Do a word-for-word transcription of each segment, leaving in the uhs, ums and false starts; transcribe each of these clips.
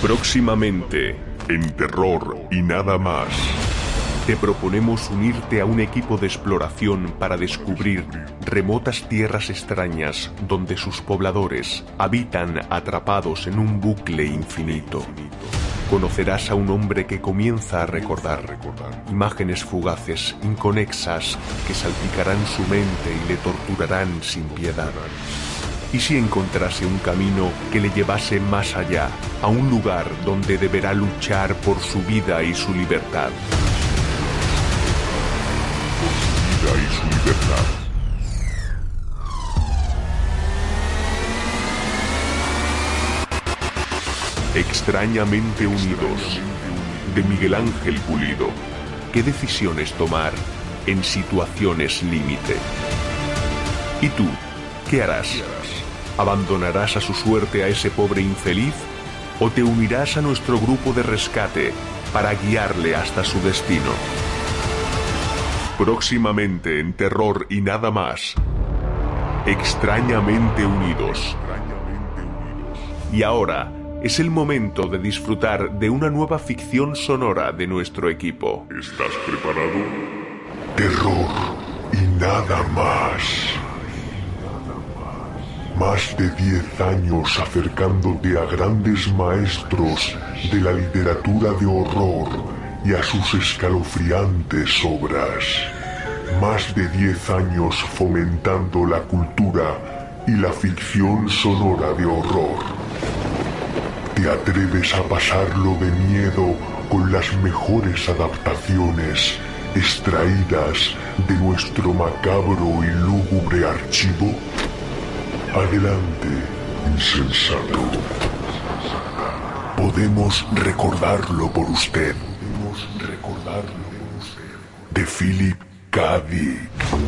Próximamente, en Terror y nada más, te proponemos unirte a un equipo de exploración para descubrir remotas tierras extrañas donde sus pobladores habitan atrapados en un bucle infinito. Conocerás a un hombre que comienza a recordar imágenes fugaces, inconexas, que salpicarán su mente y le torturarán sin piedad. ¿Y si encontrase un camino que le llevase más allá, a un lugar donde deberá luchar por su vida y su libertad? Por su vida y su libertad. Extrañamente unidos, de Miguel Ángel Pulido. ¿Qué decisiones tomar en situaciones límite? ¿Y tú, qué harás? ¿Abandonarás a su suerte a ese pobre infeliz? ¿O te unirás a nuestro grupo de rescate para guiarle hasta su destino? Próximamente en Terror y nada más, Extrañamente Unidos. Y ahora es el momento de disfrutar de una nueva ficción sonora de nuestro equipo. ¿Estás preparado? Terror y nada más. Más de diez años acercándote a grandes maestros de la literatura de horror y a sus escalofriantes obras. Más de diez años fomentando la cultura y la ficción sonora de horror. ¿Te atreves a pasarlo de miedo con las mejores adaptaciones extraídas de nuestro macabro y lúgubre archivo? Adelante, insensato. Podemos recordarlo por usted. Podemos recordarlo por usted. De Philip K. Dick.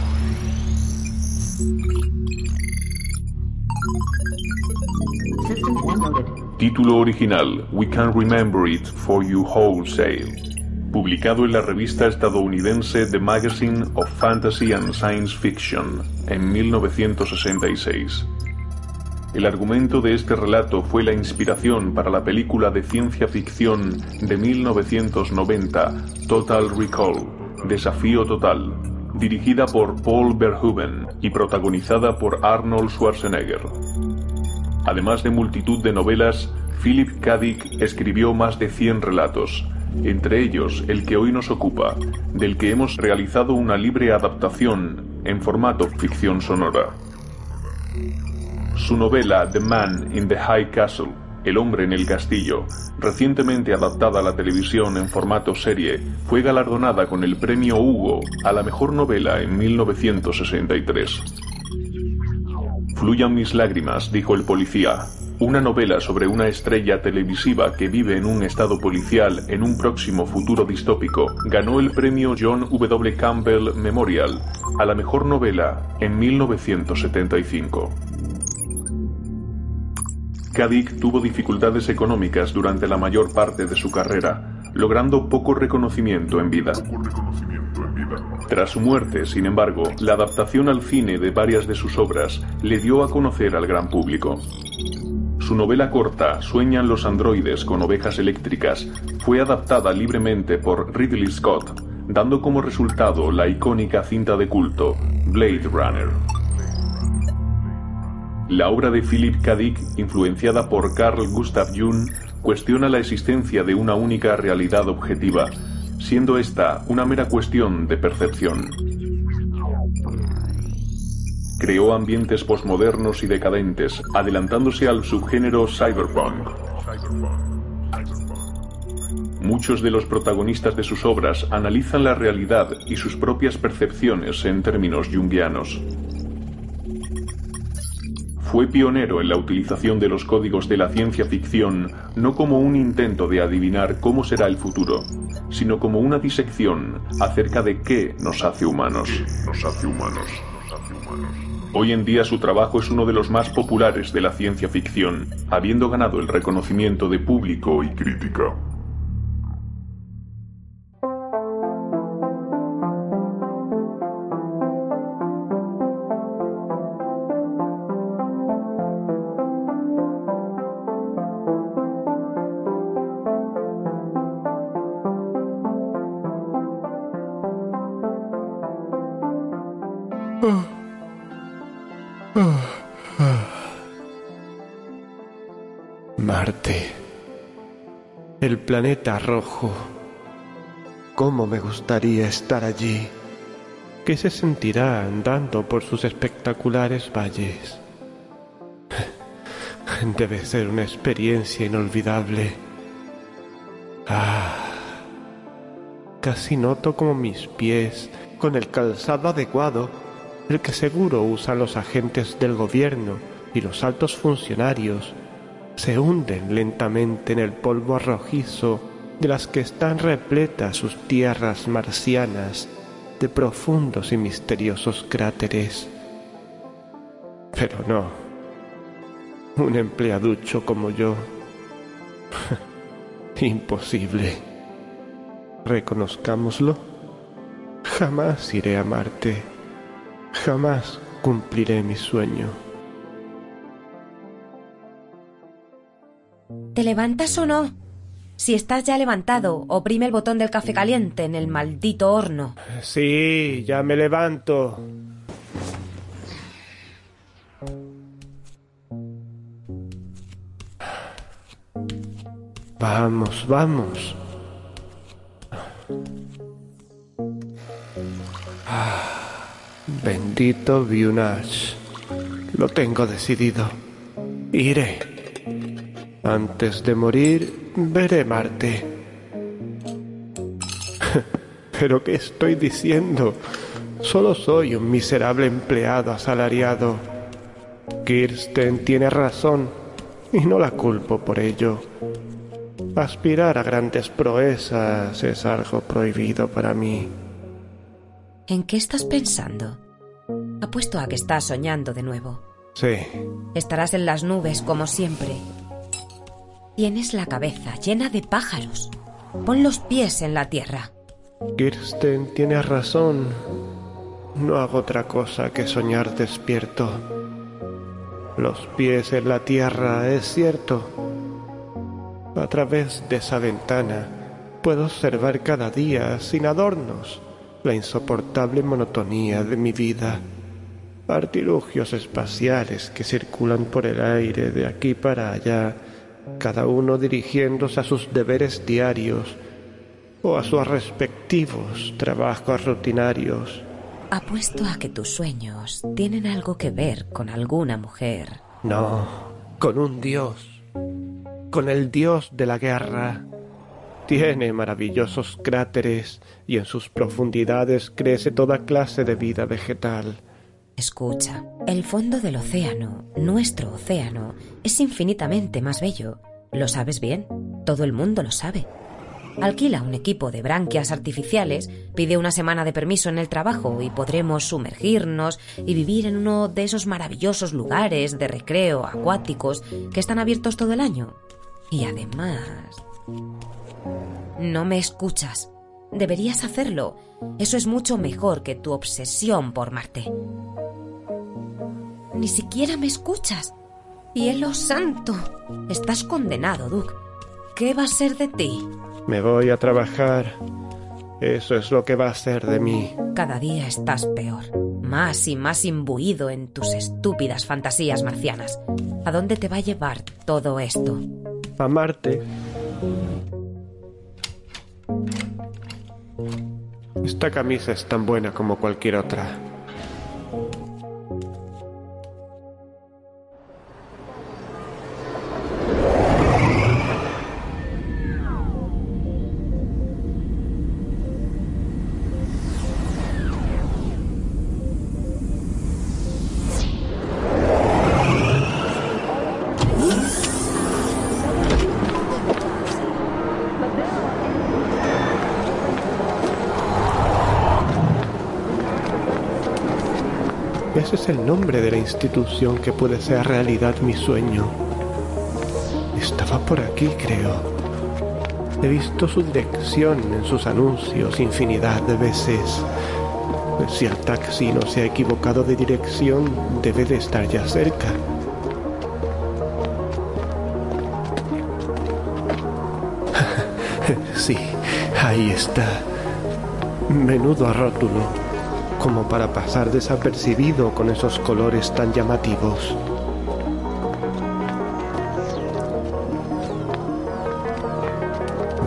Título original: We Can Remember It For You Wholesale. Publicado en la revista estadounidense The Magazine of Fantasy and Science Fiction en mil novecientos sesenta y seis. El argumento de este relato fue la inspiración para la película de ciencia ficción de mil novecientos noventa, Total Recall, Desafío Total, dirigida por Paul Verhoeven y protagonizada por Arnold Schwarzenegger. Además de multitud de novelas, Philip K. Dick escribió más de cien relatos, entre ellos el que hoy nos ocupa, del que hemos realizado una libre adaptación en formato ficción sonora. Su novela The Man in the High Castle, El hombre en el castillo, recientemente adaptada a la televisión en formato serie, fue galardonada con el premio Hugo a la mejor novela en mil novecientos sesenta y tres. Fluyan mis lágrimas, dijo el policía. Una novela sobre una estrella televisiva que vive en un estado policial en un próximo futuro distópico, ganó el premio John W. Campbell Memorial a la mejor novela en mil novecientos setenta y cinco. K. Dick tuvo dificultades económicas durante la mayor parte de su carrera, logrando poco reconocimiento en vida. Tras su muerte, sin embargo, la adaptación al cine de varias de sus obras le dio a conocer al gran público. Su novela corta, Sueñan los androides con ovejas eléctricas, fue adaptada libremente por Ridley Scott, dando como resultado la icónica cinta de culto, Blade Runner. La obra de Philip K. Dick, influenciada por Carl Gustav Jung, cuestiona la existencia de una única realidad objetiva, siendo esta una mera cuestión de percepción. Creó ambientes posmodernos y decadentes, adelantándose al subgénero cyberpunk. Muchos de los protagonistas de sus obras analizan la realidad y sus propias percepciones en términos junguianos. Fue pionero en la utilización de los códigos de la ciencia ficción, no como un intento de adivinar cómo será el futuro, sino como una disección acerca de qué nos hace humanos. Nos hace humanos. Hoy en día su trabajo es uno de los más populares de la ciencia ficción, habiendo ganado el reconocimiento de público y crítica. Marte. El planeta rojo. ¿Cómo me gustaría estar allí? ¿Qué se sentirá andando por sus espectaculares valles? Debe ser una experiencia inolvidable. Ah, casi noto como mis pies, con el calzado adecuado, el que seguro usan los agentes del gobierno y los altos funcionarios, se hunden lentamente en el polvo rojizo de las que están repletas sus tierras marcianas de profundos y misteriosos cráteres. Pero no, un empleaducho como yo. Imposible. Reconozcámoslo. Jamás iré a Marte. Jamás cumpliré mi sueño. ¿Te levantas o no? Si estás ya levantado, oprime el botón del café caliente en el maldito horno. Sí, ya me levanto. Vamos, vamos. Ah, bendito Vyunach. Lo tengo decidido. Iré. Antes de morir, veré Marte. ¿Pero qué estoy diciendo? Solo soy un miserable empleado asalariado. Kirsten tiene razón, y no la culpo por ello. Aspirar a grandes proezas es algo prohibido para mí. ¿En qué estás pensando? Apuesto a que estás soñando de nuevo. Sí. Estarás en las nubes como siempre. Tienes la cabeza llena de pájaros. Pon los pies en la tierra. Kirsten tiene razón. No hago otra cosa que soñar despierto. Los pies en la tierra, es cierto. A través de esa ventana puedo observar cada día, sin adornos, la insoportable monotonía de mi vida. Artilugios espaciales que circulan por el aire de aquí para allá, cada uno dirigiéndose a sus deberes diarios o a sus respectivos trabajos rutinarios. Apuesto a que tus sueños tienen algo que ver con alguna mujer. No, con un dios, con el dios de la guerra. Tiene maravillosos cráteres y en sus profundidades crece toda clase de vida vegetal. Escucha, el fondo del océano, nuestro océano, es infinitamente más bello. ¿Lo sabes bien? Todo el mundo lo sabe. Alquila un equipo de branquias artificiales, pide una semana de permiso en el trabajo y podremos sumergirnos y vivir en uno de esos maravillosos lugares de recreo acuáticos que están abiertos todo el año. Y además... No me escuchas. Deberías hacerlo. Eso es mucho mejor que tu obsesión por Marte. Ni siquiera me escuchas. ¡Cielo santo! Estás condenado, Duke. ¿Qué va a ser de ti? Me voy a trabajar. Eso es lo que va a ser de mí. Cada día estás peor. Más y más imbuido en tus estúpidas fantasías marcianas. ¿A dónde te va a llevar todo esto? A Marte. Esta camisa es tan buena como cualquier otra. Ese es el nombre de la institución que puede ser realidad mi sueño. Estaba por aquí, creo. He visto su dirección en sus anuncios infinidad de veces. Si el taxi no se ha equivocado de dirección, debe de estar ya cerca. Sí, ahí está. Menudo rótulo. Como para pasar desapercibido con esos colores tan llamativos.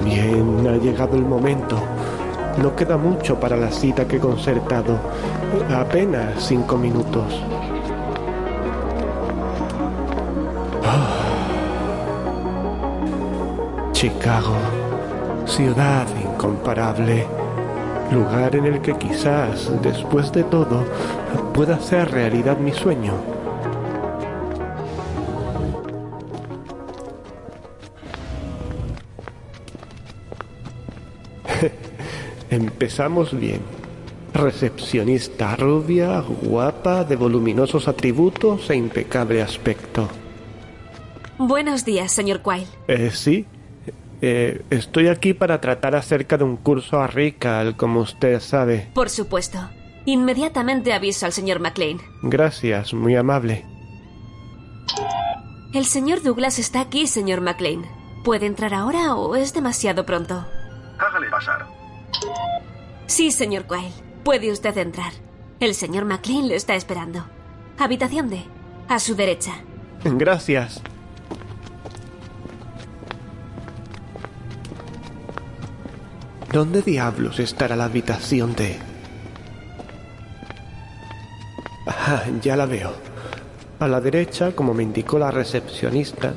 Bien, ha llegado el momento. No queda mucho para la cita que he concertado. Apenas cinco minutos. Oh. Chicago, ciudad incomparable. Lugar en el que quizás, después de todo, pueda hacer realidad mi sueño. Empezamos bien. Recepcionista rubia, guapa, de voluminosos atributos e impecable aspecto. Buenos días, señor Quayle. Eh, sí. Eh, estoy aquí para tratar acerca de un curso a Ricall, como usted sabe. Por supuesto. Inmediatamente aviso al señor McLean. Gracias, muy amable. El señor Douglas está aquí, señor McLean. ¿Puede entrar ahora o es demasiado pronto? Hágale pasar. Sí, señor Quayle. Puede usted entrar. El señor McLean le está esperando. Habitación D. A su derecha. Gracias. ¿Dónde diablos estará la habitación D? Ah, ya la veo. A la derecha, como me indicó la recepcionista.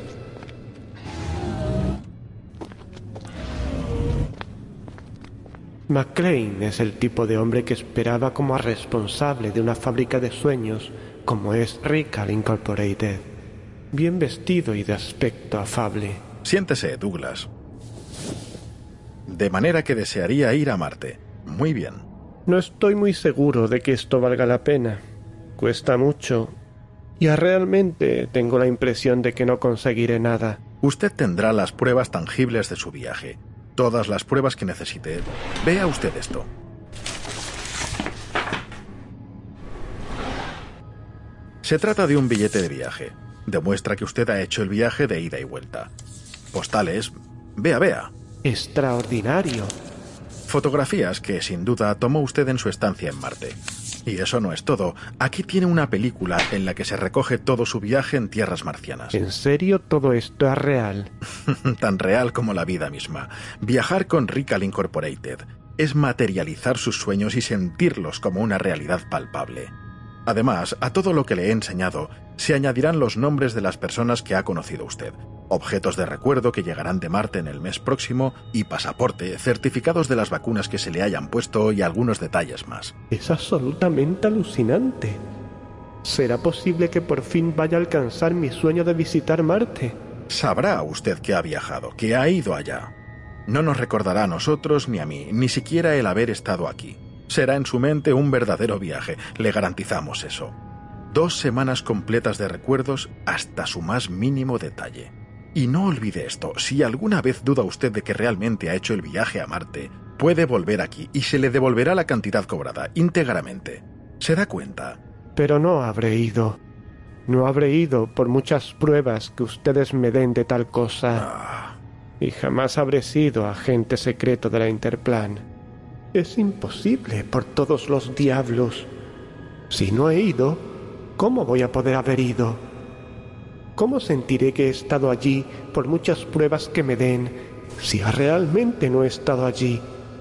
McLean es el tipo de hombre que esperaba como a responsable de una fábrica de sueños como es Ricall Incorporated. Bien vestido y de aspecto afable. Siéntese, Douglas. De manera que desearía ir a Marte. Muy bien. No estoy muy seguro de que esto valga la pena. Cuesta mucho. Y realmente tengo la impresión de que no conseguiré nada. Usted tendrá las pruebas tangibles de su viaje. Todas las pruebas que necesite. Vea usted esto. Se trata de un billete de viaje. Demuestra que usted ha hecho el viaje de ida y vuelta. Postales. Vea, vea. Extraordinario. Fotografías que, sin duda, tomó usted en su estancia en Marte. Y eso no es todo. Aquí tiene una película en la que se recoge todo su viaje en tierras marcianas. ¿En serio todo esto es real? Tan real como la vida misma. Viajar con Ricall Incorporated es materializar sus sueños y sentirlos como una realidad palpable. Además, a todo lo que le he enseñado se añadirán los nombres de las personas que ha conocido usted, objetos de recuerdo que llegarán de Marte en el mes próximo y pasaporte, certificados de las vacunas que se le hayan puesto y algunos detalles más. Es absolutamente alucinante. ¿Será posible que por fin vaya a alcanzar mi sueño de visitar Marte? Sabrá usted que ha viajado, que ha ido allá. No nos recordará a nosotros ni a mí, ni siquiera el haber estado aquí. Será en su mente un verdadero viaje, le garantizamos eso. Dos semanas completas de recuerdos hasta su más mínimo detalle. Y no olvide esto, si alguna vez duda usted de que realmente ha hecho el viaje a Marte, puede volver aquí y se le devolverá la cantidad cobrada íntegramente. ¿Se da cuenta? Pero no habré ido. No habré ido por muchas pruebas que ustedes me den de tal cosa. Ah. Y jamás habré sido agente secreto de la Interplan. Es imposible, por todos los diablos. Si no he ido, ¿cómo voy a poder haber ido? ¿Cómo sentiré que he estado allí por muchas pruebas que me den si realmente no he estado allí?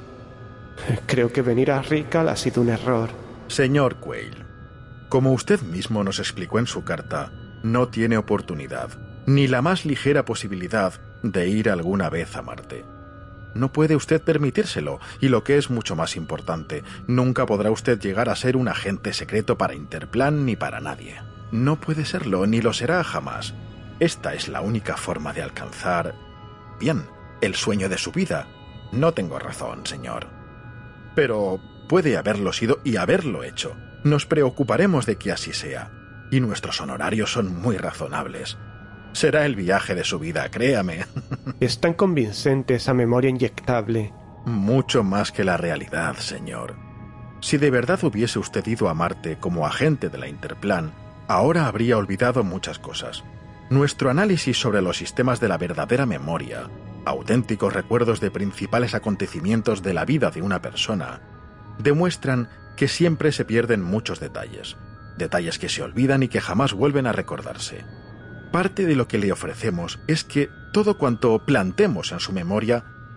Creo que venir a Ricall ha sido un error. Señor Quayle, como usted mismo nos explicó en su carta, no tiene oportunidad, ni la más ligera posibilidad de ir alguna vez a Marte. No puede usted permitírselo, y lo que es mucho más importante, nunca podrá usted llegar a ser un agente secreto para Interplan ni para nadie. No puede serlo, ni lo será jamás. Esta es la única forma de alcanzar, bien, el sueño de su vida. No tengo razón, señor. Pero puede haberlo sido y haberlo hecho. Nos preocuparemos de que así sea, y nuestros honorarios son muy razonables. Será el viaje de su vida, créame. Es tan convincente esa memoria inyectable. Mucho más que la realidad, señor. Si de verdad hubiese usted ido a Marte como agente de la Interplan, ahora habría olvidado muchas cosas. Nuestro análisis sobre los sistemas de la verdadera memoria, auténticos recuerdos de principales acontecimientos de la vida de una persona, demuestran que siempre se pierden muchos detalles, detalles que se olvidan y que jamás vuelven a recordarse. Parte de lo que le ofrecemos es que todo cuanto plantemos en su memoria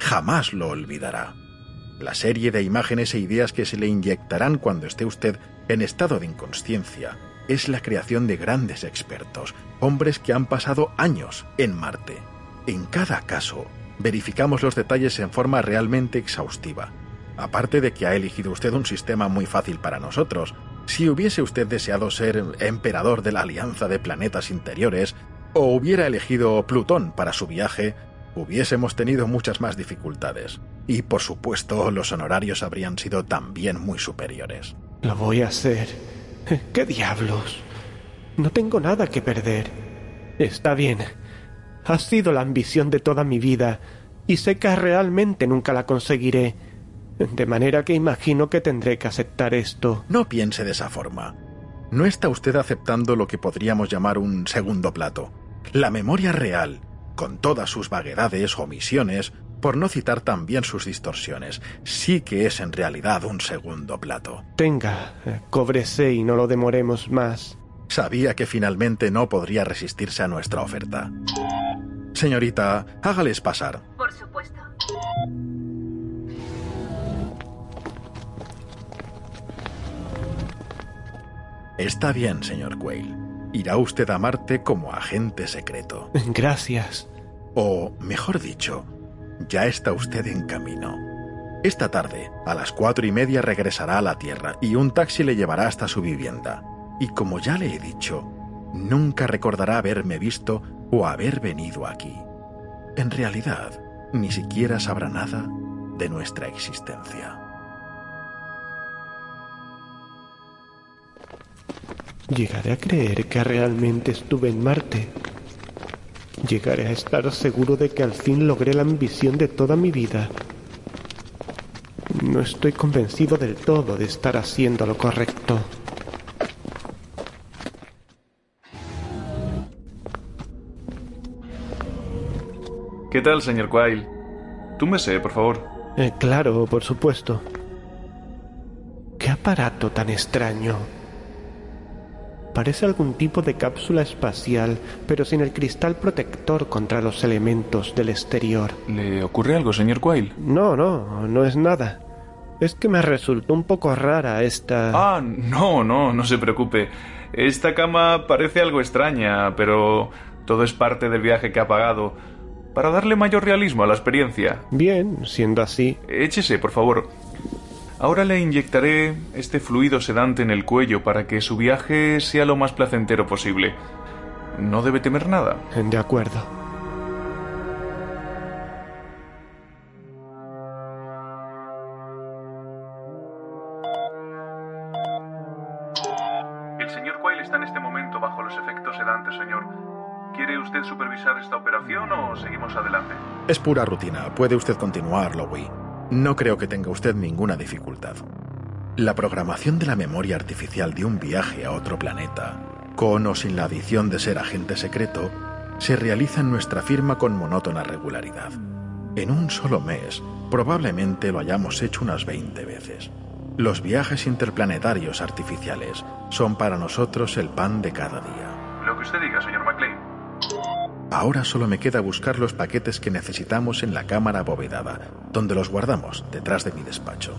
jamás lo olvidará. La serie de imágenes e ideas que se le inyectarán cuando esté usted en estado de inconsciencia es la creación de grandes expertos, hombres que han pasado años en Marte. En cada caso, verificamos los detalles en forma realmente exhaustiva. Aparte de que ha elegido usted un sistema muy fácil para nosotros, si hubiese usted deseado ser emperador de la Alianza de Planetas Interiores, o hubiera elegido Plutón para su viaje, hubiésemos tenido muchas más dificultades. Y, por supuesto, los honorarios habrían sido también muy superiores. Lo voy a hacer. ¿Qué diablos? No tengo nada que perder. Está bien. Ha sido la ambición de toda mi vida, y sé que realmente nunca la conseguiré. De manera que imagino que tendré que aceptar esto. No piense de esa forma. No está usted aceptando lo que podríamos llamar un segundo plato. La memoria real, con todas sus vaguedades, omisiones, por no citar también sus distorsiones, sí que es en realidad un segundo plato. Tenga, cóbrese y no lo demoremos más. Sabía que finalmente no podría resistirse a nuestra oferta. Señorita, hágales pasar. Por supuesto. Está bien, señor Quayle. Irá usted a Marte como agente secreto. Gracias. O, mejor dicho, ya está usted en camino. Esta tarde, a las cuatro y media, regresará a la Tierra y un taxi le llevará hasta su vivienda. Y como ya le he dicho, nunca recordará haberme visto o haber venido aquí. En realidad, ni siquiera sabrá nada de nuestra existencia. Llegaré a creer que realmente estuve en Marte. Llegaré a estar seguro de que al fin logré la ambición de toda mi vida. No estoy convencido del todo de estar haciendo lo correcto. ¿Qué tal, señor Quayle? Túmbese, por favor. Eh, claro, por supuesto. ¿Qué aparato tan extraño? Parece algún tipo de cápsula espacial, pero sin el cristal protector contra los elementos del exterior. ¿Le ocurre algo, señor Quayle? No, no, no es nada. Es que me resultó un poco rara esta... Ah, no, no, no se preocupe. Esta cama parece algo extraña, pero todo es parte del viaje que ha pagado, para darle mayor realismo a la experiencia. Bien, siendo así... Échese, por favor. Ahora le inyectaré este fluido sedante en el cuello para que su viaje sea lo más placentero posible. No debe temer nada. De acuerdo. El señor Quayle está en este momento bajo los efectos sedantes, señor. ¿Quiere usted supervisar esta operación o seguimos adelante? Es pura rutina. Puede usted continuar, Lowy. No creo que tenga usted ninguna dificultad. La programación de la memoria artificial de un viaje a otro planeta, con o sin la adición de ser agente secreto, se realiza en nuestra firma con monótona regularidad. En un solo mes, probablemente lo hayamos hecho unas veinte veces. Los viajes interplanetarios artificiales son para nosotros el pan de cada día. Lo que usted diga, señor McLean. Ahora solo me queda buscar los paquetes que necesitamos en la cámara abovedada, donde los guardamos detrás de mi despacho.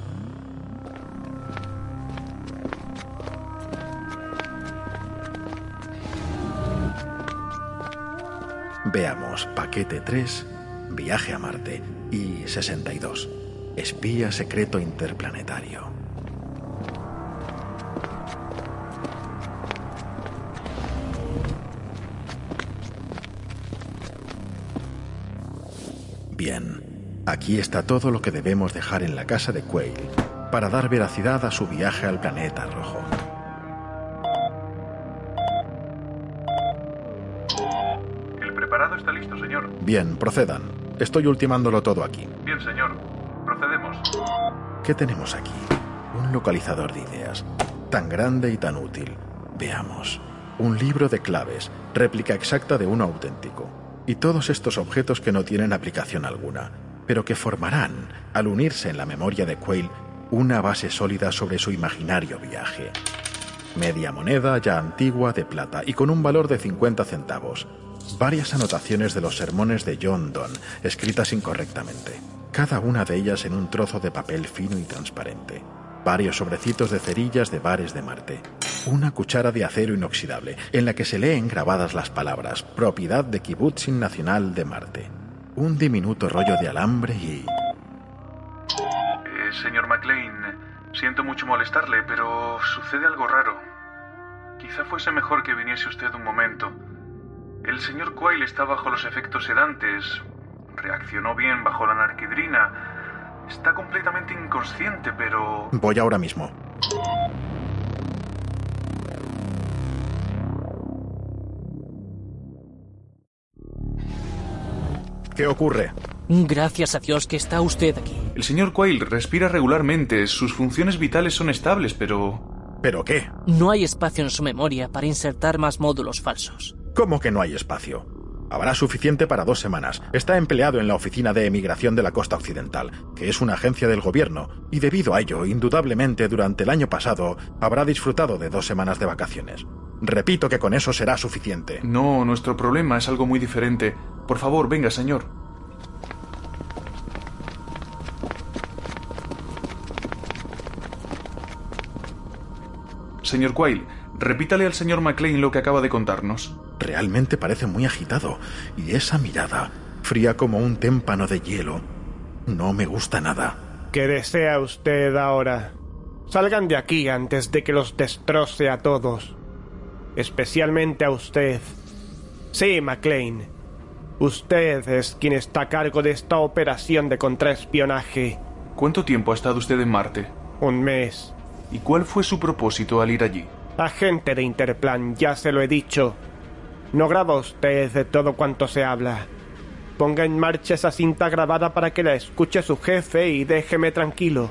Veamos, paquete tres, viaje a Marte, y sesenta y dos, espía secreto interplanetario. Bien, aquí está todo lo que debemos dejar en la casa de Quayle para dar veracidad a su viaje al planeta rojo. El preparado está listo, señor. Bien, procedan. Estoy ultimándolo todo aquí. Bien, señor. Procedemos. ¿Qué tenemos aquí? Un localizador de ideas. Tan grande y tan útil. Veamos. Un libro de claves, réplica exacta de uno auténtico. Y todos estos objetos que no tienen aplicación alguna, pero que formarán, al unirse en la memoria de Quayle, una base sólida sobre su imaginario viaje. Media moneda ya antigua de plata y con un valor de cincuenta centavos. Varias anotaciones de los sermones de John Donne, escritas incorrectamente. cada una de ellas en un trozo de papel fino y transparente, varios sobrecitos de cerillas de bares de Marte, una cuchara de acero inoxidable en la que se leen grabadas las palabras propiedad de Kibbutzim Nacional de Marte, un diminuto rollo de alambre y... Eh, señor McLean, siento mucho molestarle, pero sucede algo raro. Quizá fuese mejor que viniese usted un momento. El señor Quayle está bajo los efectos sedantes, reaccionó bien bajo la anarquidrina, está completamente inconsciente, pero... Voy ahora mismo. ¿Qué ocurre? Gracias a Dios que está usted aquí. El señor Quayle respira regularmente, sus funciones vitales son estables, pero... ¿Pero qué? No hay espacio en su memoria para insertar más módulos falsos. ¿Cómo que no hay espacio? Habrá suficiente para dos semanas. Está empleado en la Oficina de Emigración de la Costa Occidental, que es una agencia del gobierno, y debido a ello, indudablemente, durante el año pasado, habrá disfrutado de dos semanas de vacaciones. Repito que con eso será suficiente. No, nuestro problema es algo muy diferente. Por favor, venga, señor. Señor Quayle, repítale al señor McLean lo que acaba de contarnos. Realmente parece muy agitado, y esa mirada, fría como un témpano de hielo, no me gusta nada. ¿Qué desea usted ahora? Salgan de aquí antes de que los destroce a todos. Especialmente a usted. Sí, McLean. Usted es quien está a cargo de esta operación de contraespionaje. ¿Cuánto tiempo ha estado usted en Marte? Un mes. ¿Y cuál fue su propósito al ir allí? Agente de Interplan, ya se lo he dicho. No graba usted de todo cuanto se habla. Ponga en marcha esa cinta grabada para que la escuche su jefe y déjeme tranquilo.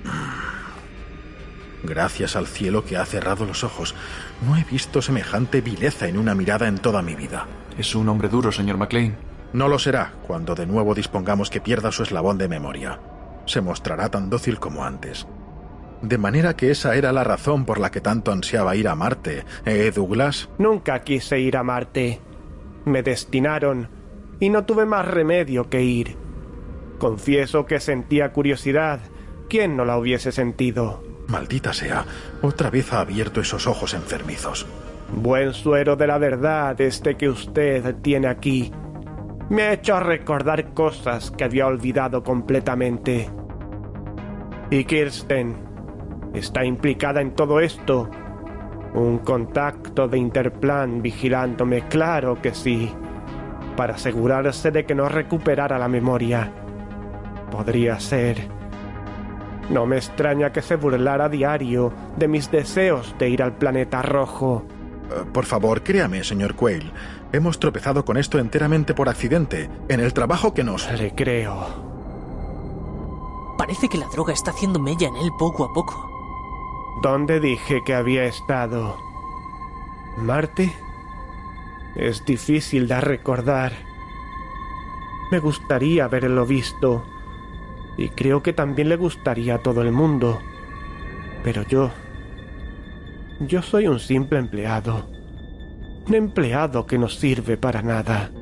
Gracias al cielo que ha cerrado los ojos. No he visto semejante vileza en una mirada en toda mi vida. Es un hombre duro, señor McLean. No lo será cuando de nuevo dispongamos que pierda su eslabón de memoria. Se mostrará tan dócil como antes. De manera que esa era la razón por la que tanto ansiaba ir a Marte, ¿eh, Douglas? Nunca quise ir a Marte. Me destinaron y no tuve más remedio que ir. Confieso que sentía curiosidad. ¿Quién no la hubiese sentido? Maldita sea, otra vez ha abierto esos ojos enfermizos. Buen suero de la verdad este que usted tiene aquí. Me ha hecho recordar cosas que había olvidado completamente. ¿Y Kirsten? ¿Está implicada en todo esto? Un contacto de Interplan vigilándome, claro que sí, para asegurarse de que no recuperara la memoria. Podría ser. No me extraña que se burlara a diario de mis deseos de ir al planeta rojo. Uh, por favor, créame, señor Quayle. Hemos tropezado con esto enteramente por accidente, en el trabajo que nos... Le creo. Parece que la droga está haciendo mella en él poco a poco. ¿Dónde dije que había estado? ¿Marte? Es difícil de recordar. Me gustaría haberlo visto. Y creo que también le gustaría a todo el mundo. Pero yo... Yo soy un simple empleado. Un empleado que no sirve para nada.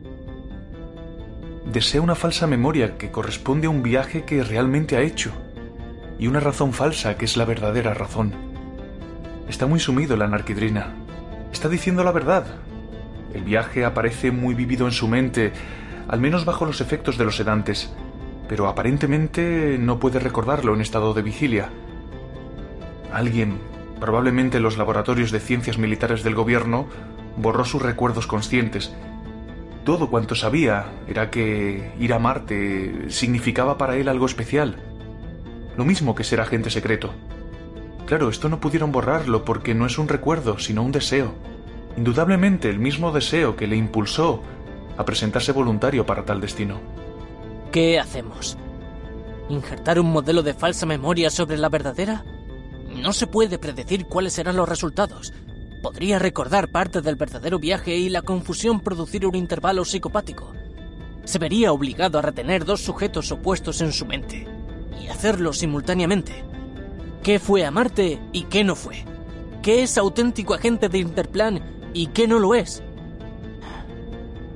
Desea una falsa memoria que corresponde a un viaje que realmente ha hecho. Y una razón falsa que es la verdadera razón. Está muy sumido en la anarquidrina. Está diciendo la verdad. El viaje aparece muy vívido en su mente, al menos bajo los efectos de los sedantes, pero aparentemente no puede recordarlo en estado de vigilia. Alguien, probablemente en los laboratorios de ciencias militares del gobierno, borró sus recuerdos conscientes. Todo cuanto sabía era que ir a Marte significaba para él algo especial. Lo mismo que ser agente secreto. Claro, esto no pudieron borrarlo porque no es un recuerdo, sino un deseo. Indudablemente el mismo deseo que le impulsó a presentarse voluntario para tal destino. ¿Qué hacemos? ¿Injertar un modelo de falsa memoria sobre la verdadera? No se puede predecir cuáles serán los resultados. Podría recordar parte del verdadero viaje y la confusión producir un intervalo psicopático. Se vería obligado a retener dos sujetos opuestos en su mente y hacerlo simultáneamente. ¿Qué fue a Marte y qué no fue? ¿Qué es auténtico agente de Interplan y qué no lo es?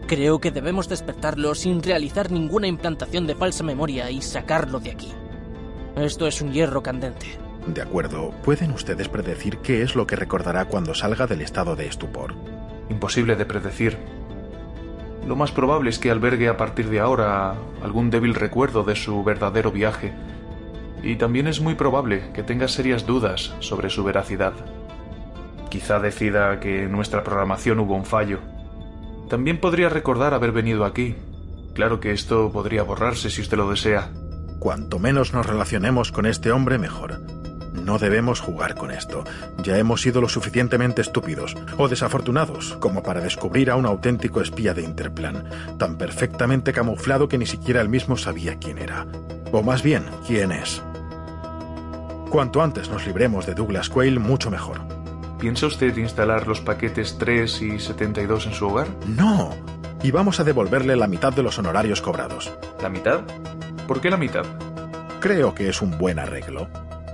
Creo que debemos despertarlo sin realizar ninguna implantación de falsa memoria y sacarlo de aquí. Esto es un hierro candente. De acuerdo. ¿Pueden ustedes predecir qué es lo que recordará cuando salga del estado de estupor? Imposible de predecir. Lo más probable es que albergue a partir de ahora algún débil recuerdo de su verdadero viaje. Y también es muy probable que tenga serias dudas sobre su veracidad. Quizá decida que en nuestra programación hubo un fallo. También podría recordar haber venido aquí. Claro que esto podría borrarse si usted lo desea. Cuanto menos nos relacionemos con este hombre, mejor. No debemos jugar con esto. Ya hemos sido lo suficientemente estúpidos o desafortunados como para descubrir a un auténtico espía de Interplan, tan perfectamente camuflado que ni siquiera él mismo sabía quién era. O más bien, quién es. Cuanto antes nos libremos de Douglas Quayle, mucho mejor. ¿Piensa usted instalar los paquetes tres y setenta y dos en su hogar? ¡No! Y vamos a devolverle la mitad de los honorarios cobrados. ¿La mitad? ¿Por qué la mitad? Creo que es un buen arreglo.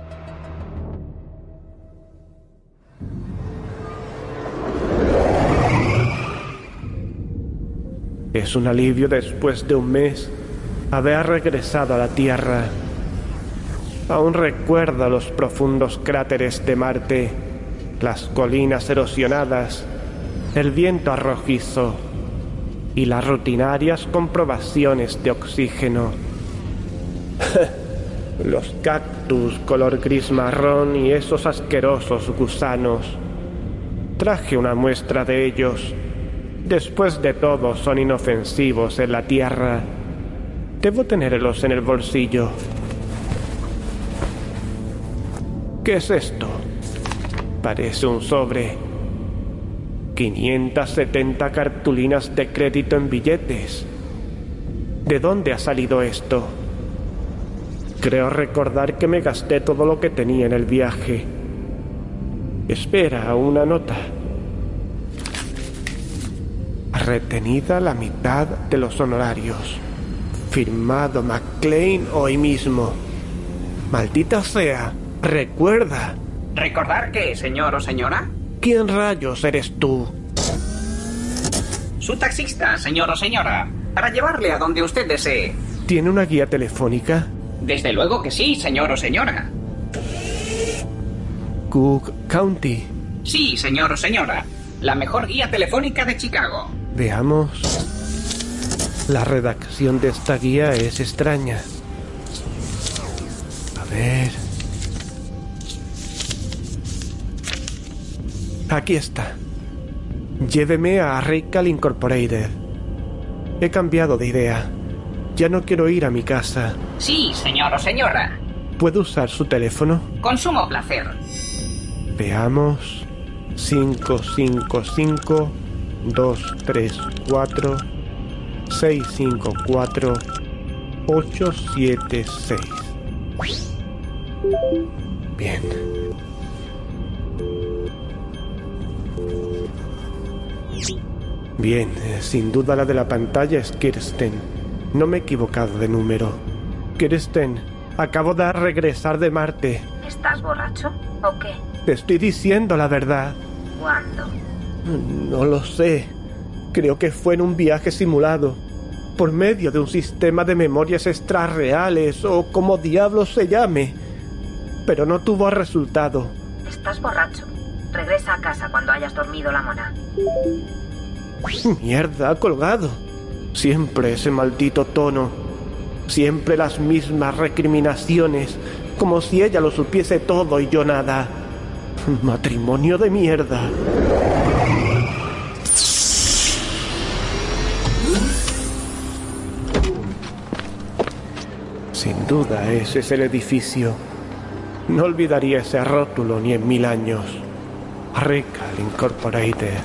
Es un alivio después de un mes haber regresado a la Tierra. Aún recuerdo los profundos cráteres de Marte, las colinas erosionadas, el viento arrojizo y las rutinarias comprobaciones de oxígeno. Los cactus color gris marrón y esos asquerosos gusanos. Traje una muestra de ellos. Después de todo, son inofensivos en la Tierra. Debo tenerlos en el bolsillo. ¿Qué es esto? Parece un sobre. quinientas setenta cartulinas de crédito en billetes. ¿De dónde ha salido esto? Creo recordar que me gasté todo lo que tenía en el viaje. Espera, una nota. Retenida la mitad de los honorarios. Firmado McLean hoy mismo. Maldita sea, recuerda. ¿Recordar qué, señor o señora? ¿Quién rayos eres tú? Su taxista, señor o señora. Para llevarle a donde usted desee. ¿Tiene una guía telefónica? Desde luego que sí, señor o señora. Cook County. Sí, señor o señora. La mejor guía telefónica de Chicago. Veamos. La redacción de esta guía es extraña. A ver. Aquí está. Lléveme a Raycal Incorporated. He cambiado de idea. Ya no quiero ir a mi casa. Sí, señor o señora. ¿Puedo usar su teléfono? Con sumo placer. Veamos. cinco cinco cinco dos tres cuatro seis cinco cuatro ocho siete seis. Bien. Bien, eh, sin duda la de la pantalla es Kirsten. No me he equivocado de número. Kirsten, acabo de regresar de Marte. ¿Estás borracho o qué? Te estoy diciendo la verdad. ¿Cuándo? No lo sé. Creo que fue en un viaje simulado, por medio de un sistema de memorias extrarreales o como diablos se llame. Pero no tuvo resultado. Estás borracho. Regresa a casa cuando hayas dormido la mona. Mierda, ha colgado. Siempre ese maldito tono. Siempre las mismas recriminaciones, como si ella lo supiese todo y yo nada. Matrimonio de mierda. Sin duda ese es el edificio. No olvidaría ese rótulo ni en mil años. Raycal Incorporated.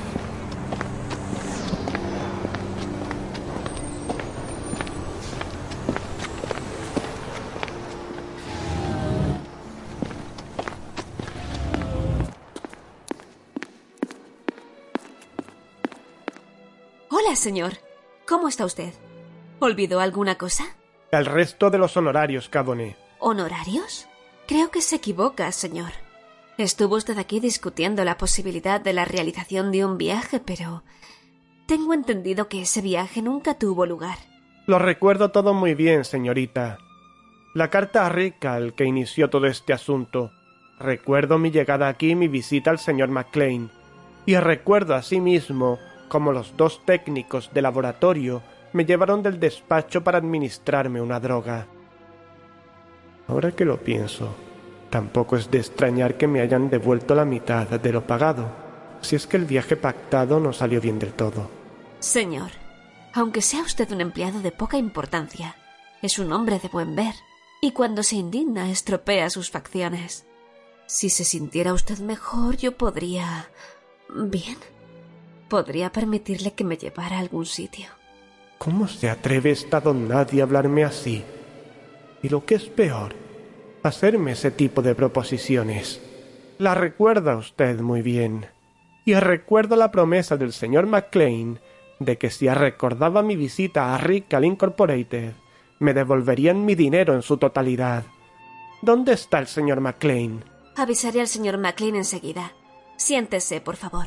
Hola, señor. ¿Cómo está usted? ¿Olvidó alguna cosa? El resto de los honorarios, Cabonet. ¿Honorarios? Creo que se equivoca, señor. Estuvo usted aquí discutiendo la posibilidad de la realización de un viaje, pero Tengo entendido que ese viaje nunca tuvo lugar. Lo recuerdo todo muy bien, señorita. La carta a Rickal que inició todo este asunto. Recuerdo mi llegada aquí y mi visita al señor McLean. Y recuerdo asimismo cómo los dos técnicos de laboratorio me llevaron del despacho para administrarme una droga. Ahora que lo pienso, tampoco es de extrañar que me hayan devuelto la mitad de lo pagado, si es que el viaje pactado no salió bien del todo. Señor, aunque sea usted un empleado de poca importancia, es un hombre de buen ver, y cuando se indigna estropea sus facciones. Si se sintiera usted mejor, yo podría... Bien, podría permitirle que me llevara a algún sitio. ¿Cómo se atreve esta don nadie a hablarme así? Y lo que es peor, hacerme ese tipo de proposiciones. La recuerda usted muy bien. Y recuerdo la promesa del señor McLean de que si recordaba mi visita a Rickal Incorporated, me devolverían mi dinero en su totalidad. ¿Dónde está el señor McLean? Avisaré al señor McLean enseguida. Siéntese, por favor.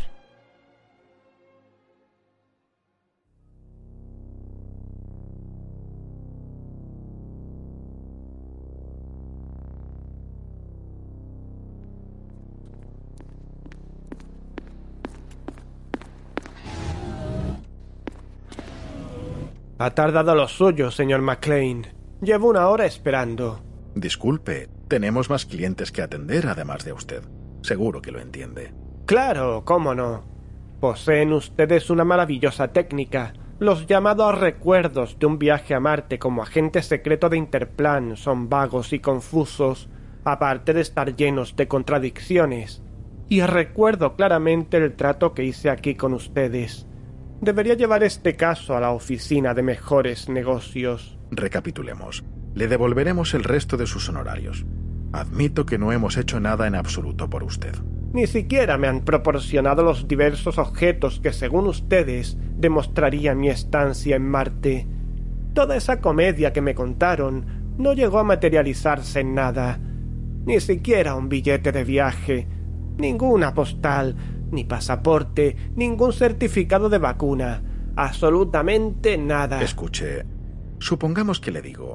Ha tardado lo suyo, señor McLean. Llevo una hora esperando. Disculpe, tenemos más clientes que atender además de usted. Seguro que lo entiende. Claro, cómo no. Poseen ustedes una maravillosa técnica. Los llamados recuerdos de un viaje a Marte como agente secreto de Interplan son vagos y confusos, aparte de estar llenos de contradicciones. Y recuerdo claramente el trato que hice aquí con ustedes. Debería llevar este caso a la oficina de mejores negocios. Recapitulemos. Le devolveremos el resto de sus honorarios. Admito que no hemos hecho nada en absoluto por usted. Ni siquiera me han proporcionado los diversos objetos que, según ustedes, demostrarían mi estancia en Marte. Toda esa comedia que me contaron no llegó a materializarse en nada. Ni siquiera un billete de viaje, ninguna postal, ni pasaporte, ningún certificado de vacuna. Absolutamente nada. Escuche, supongamos que le digo...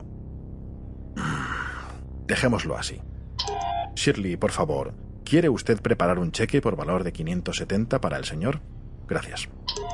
Dejémoslo así. Shirley, por favor, ¿quiere usted preparar un cheque por valor de quinientos setenta para el señor? Gracias.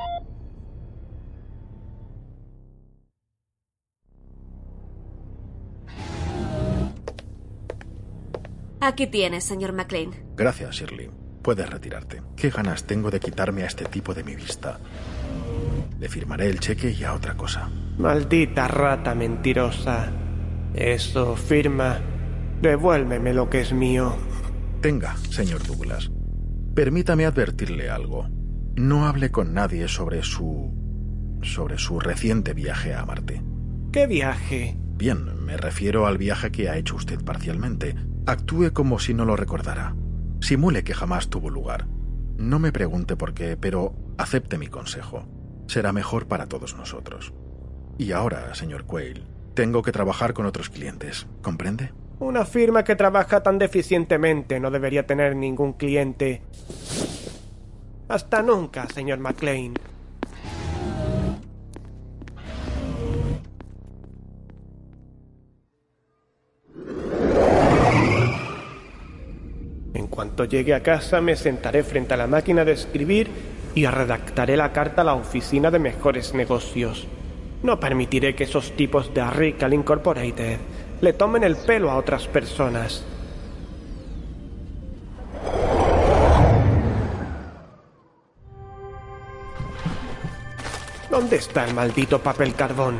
Aquí tienes, señor McLean. Gracias, Shirley. Puedes retirarte. ¿Qué ganas tengo de quitarme a este tipo de mi vista? Le firmaré el cheque y a otra cosa. Maldita rata mentirosa. Eso, firma. Devuélveme lo que es mío. Tenga, señor Douglas. Permítame advertirle algo. No hable con nadie sobre su... sobre su reciente viaje a Marte. ¿Qué viaje? Bien, me refiero al viaje que ha hecho usted parcialmente. Actúe como si no lo recordara. Simule que jamás tuvo lugar. No me pregunte por qué, pero acepte mi consejo. Será mejor para todos nosotros. Y ahora, señor Quayle, tengo que trabajar con otros clientes. ¿Comprende? Una firma que trabaja tan deficientemente no debería tener ningún cliente. Hasta nunca, señor McLean. En cuanto llegue a casa me sentaré frente a la máquina de escribir y redactaré la carta a la oficina de mejores negocios. No permitiré que esos tipos de Rickal Incorporated le tomen el pelo a otras personas. ¿Dónde está el maldito papel carbón?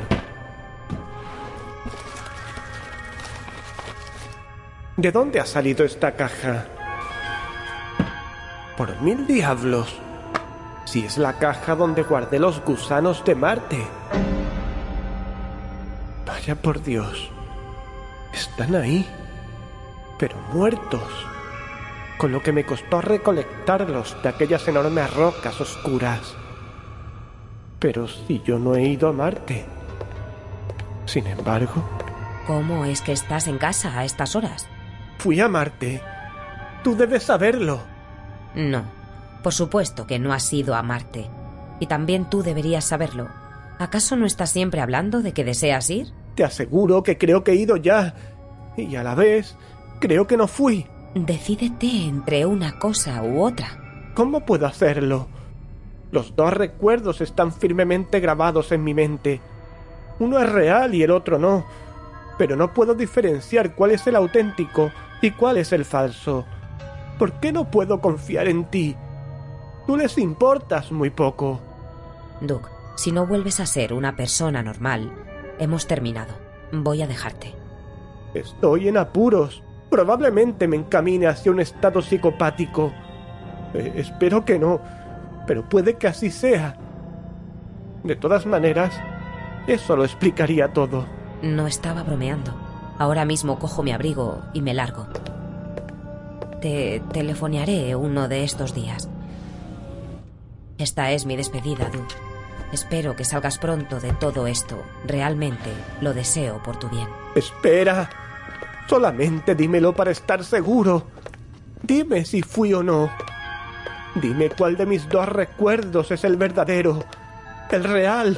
¿De dónde ha salido esta caja? Por mil diablos. Si es la caja donde guardé los gusanos de Marte. Vaya por Dios. Están ahí, pero muertos. Con lo que me costó recolectarlos de aquellas enormes rocas oscuras. Pero si yo no he ido a Marte. Sin embargo... ¿Cómo es que estás en casa a estas horas? Fui a Marte. Tú debes saberlo. No, por supuesto que no has ido a Marte. Y también tú deberías saberlo. ¿Acaso no estás siempre hablando de que deseas ir? Te aseguro que creo que he ido ya. Y a la vez, creo que no fui. Decídete entre una cosa u otra. ¿Cómo puedo hacerlo? Los dos recuerdos están firmemente grabados en mi mente. Uno es real y el otro no. Pero no puedo diferenciar cuál es el auténtico y cuál es el falso. ¿Por qué no puedo confiar en ti? Tú les importas muy poco. Duke, si no vuelves a ser una persona normal, hemos terminado. Voy a dejarte. Estoy en apuros. Probablemente me encamine hacia un estado psicopático. Eh, espero que no, pero puede que así sea. De todas maneras, eso lo explicaría todo. No estaba bromeando. Ahora mismo cojo mi abrigo y me largo. Te telefonearé uno de estos días. Esta es mi despedida, Duke. Espero que salgas pronto de todo esto. Realmente lo deseo por tu bien. Espera. Solamente dímelo para estar seguro. Dime si fui o no. Dime cuál de mis dos recuerdos es el verdadero, el real.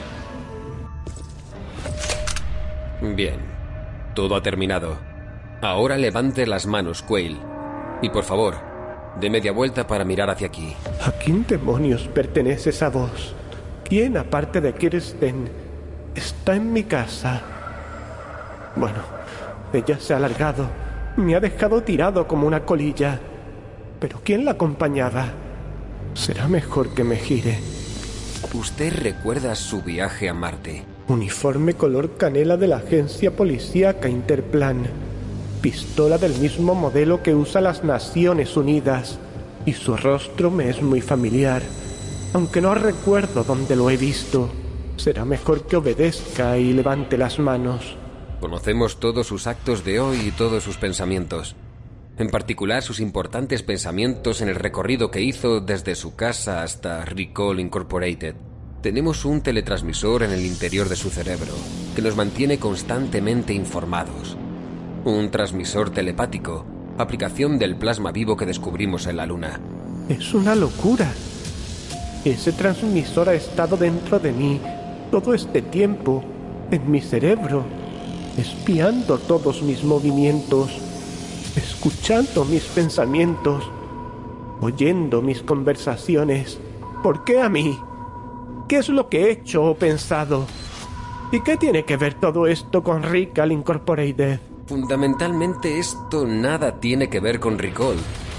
Bien. Todo ha terminado. Ahora levante las manos, Quayle. Y por favor, dé media vuelta para mirar hacia aquí. ¿A quién demonios pertenece esa voz? ¿Quién, aparte de Kirsten, está en mi casa? Bueno, ella se ha alargado. Me ha dejado tirado como una colilla. ¿Pero quién la acompañaba? Será mejor que me gire. Usted recuerda su viaje a Marte. Uniforme color canela de la agencia policíaca Interplan. Pistola del mismo modelo que usa las Naciones Unidas. Y su rostro me es muy familiar. Aunque no recuerdo dónde lo he visto. Será mejor que obedezca y levante las manos. Conocemos todos sus actos de hoy y todos sus pensamientos. En particular, sus importantes pensamientos en el recorrido que hizo desde su casa hasta Recall Incorporated. Tenemos un teletransmisor en el interior de su cerebro que nos mantiene constantemente informados. Un transmisor telepático, aplicación del plasma vivo que descubrimos en la Luna. Es una locura. Ese transmisor ha estado dentro de mí todo este tiempo, en mi cerebro, espiando todos mis movimientos, escuchando mis pensamientos, oyendo mis conversaciones. ¿Por qué a mí? ¿Qué es lo que he hecho o pensado? ¿Y qué tiene que ver todo esto con Recall Incorporated? Fundamentalmente esto nada tiene que ver con Recall.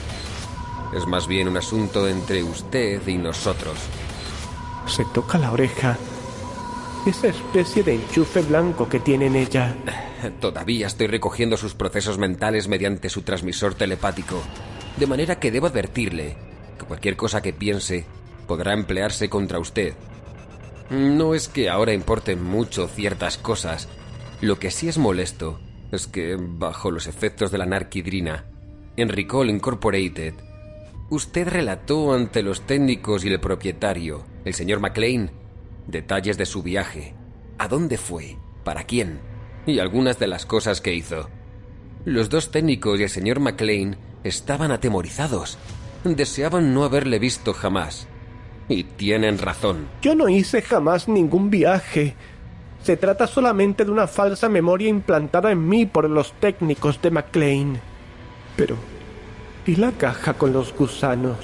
Es más bien un asunto entre usted y nosotros. Se toca la oreja. Esa especie de enchufe blanco que tiene en ella. Todavía estoy recogiendo sus procesos mentales mediante su transmisor telepático. De manera que debo advertirle que cualquier cosa que piense podrá emplearse contra usted. No es que ahora importen mucho ciertas cosas. Lo que sí es molesto es que, bajo los efectos de la narquidrina, en Recall Incorporated, usted relató ante los técnicos y el propietario, el señor McLean, detalles de su viaje, a dónde fue, para quién, y algunas de las cosas que hizo. Los dos técnicos y el señor McLean estaban atemorizados. Deseaban no haberle visto jamás. Y tienen razón. Yo no hice jamás ningún viaje. Se trata solamente de una falsa memoria implantada en mí por los técnicos de McLean. Pero, ¿y la caja con los gusanos?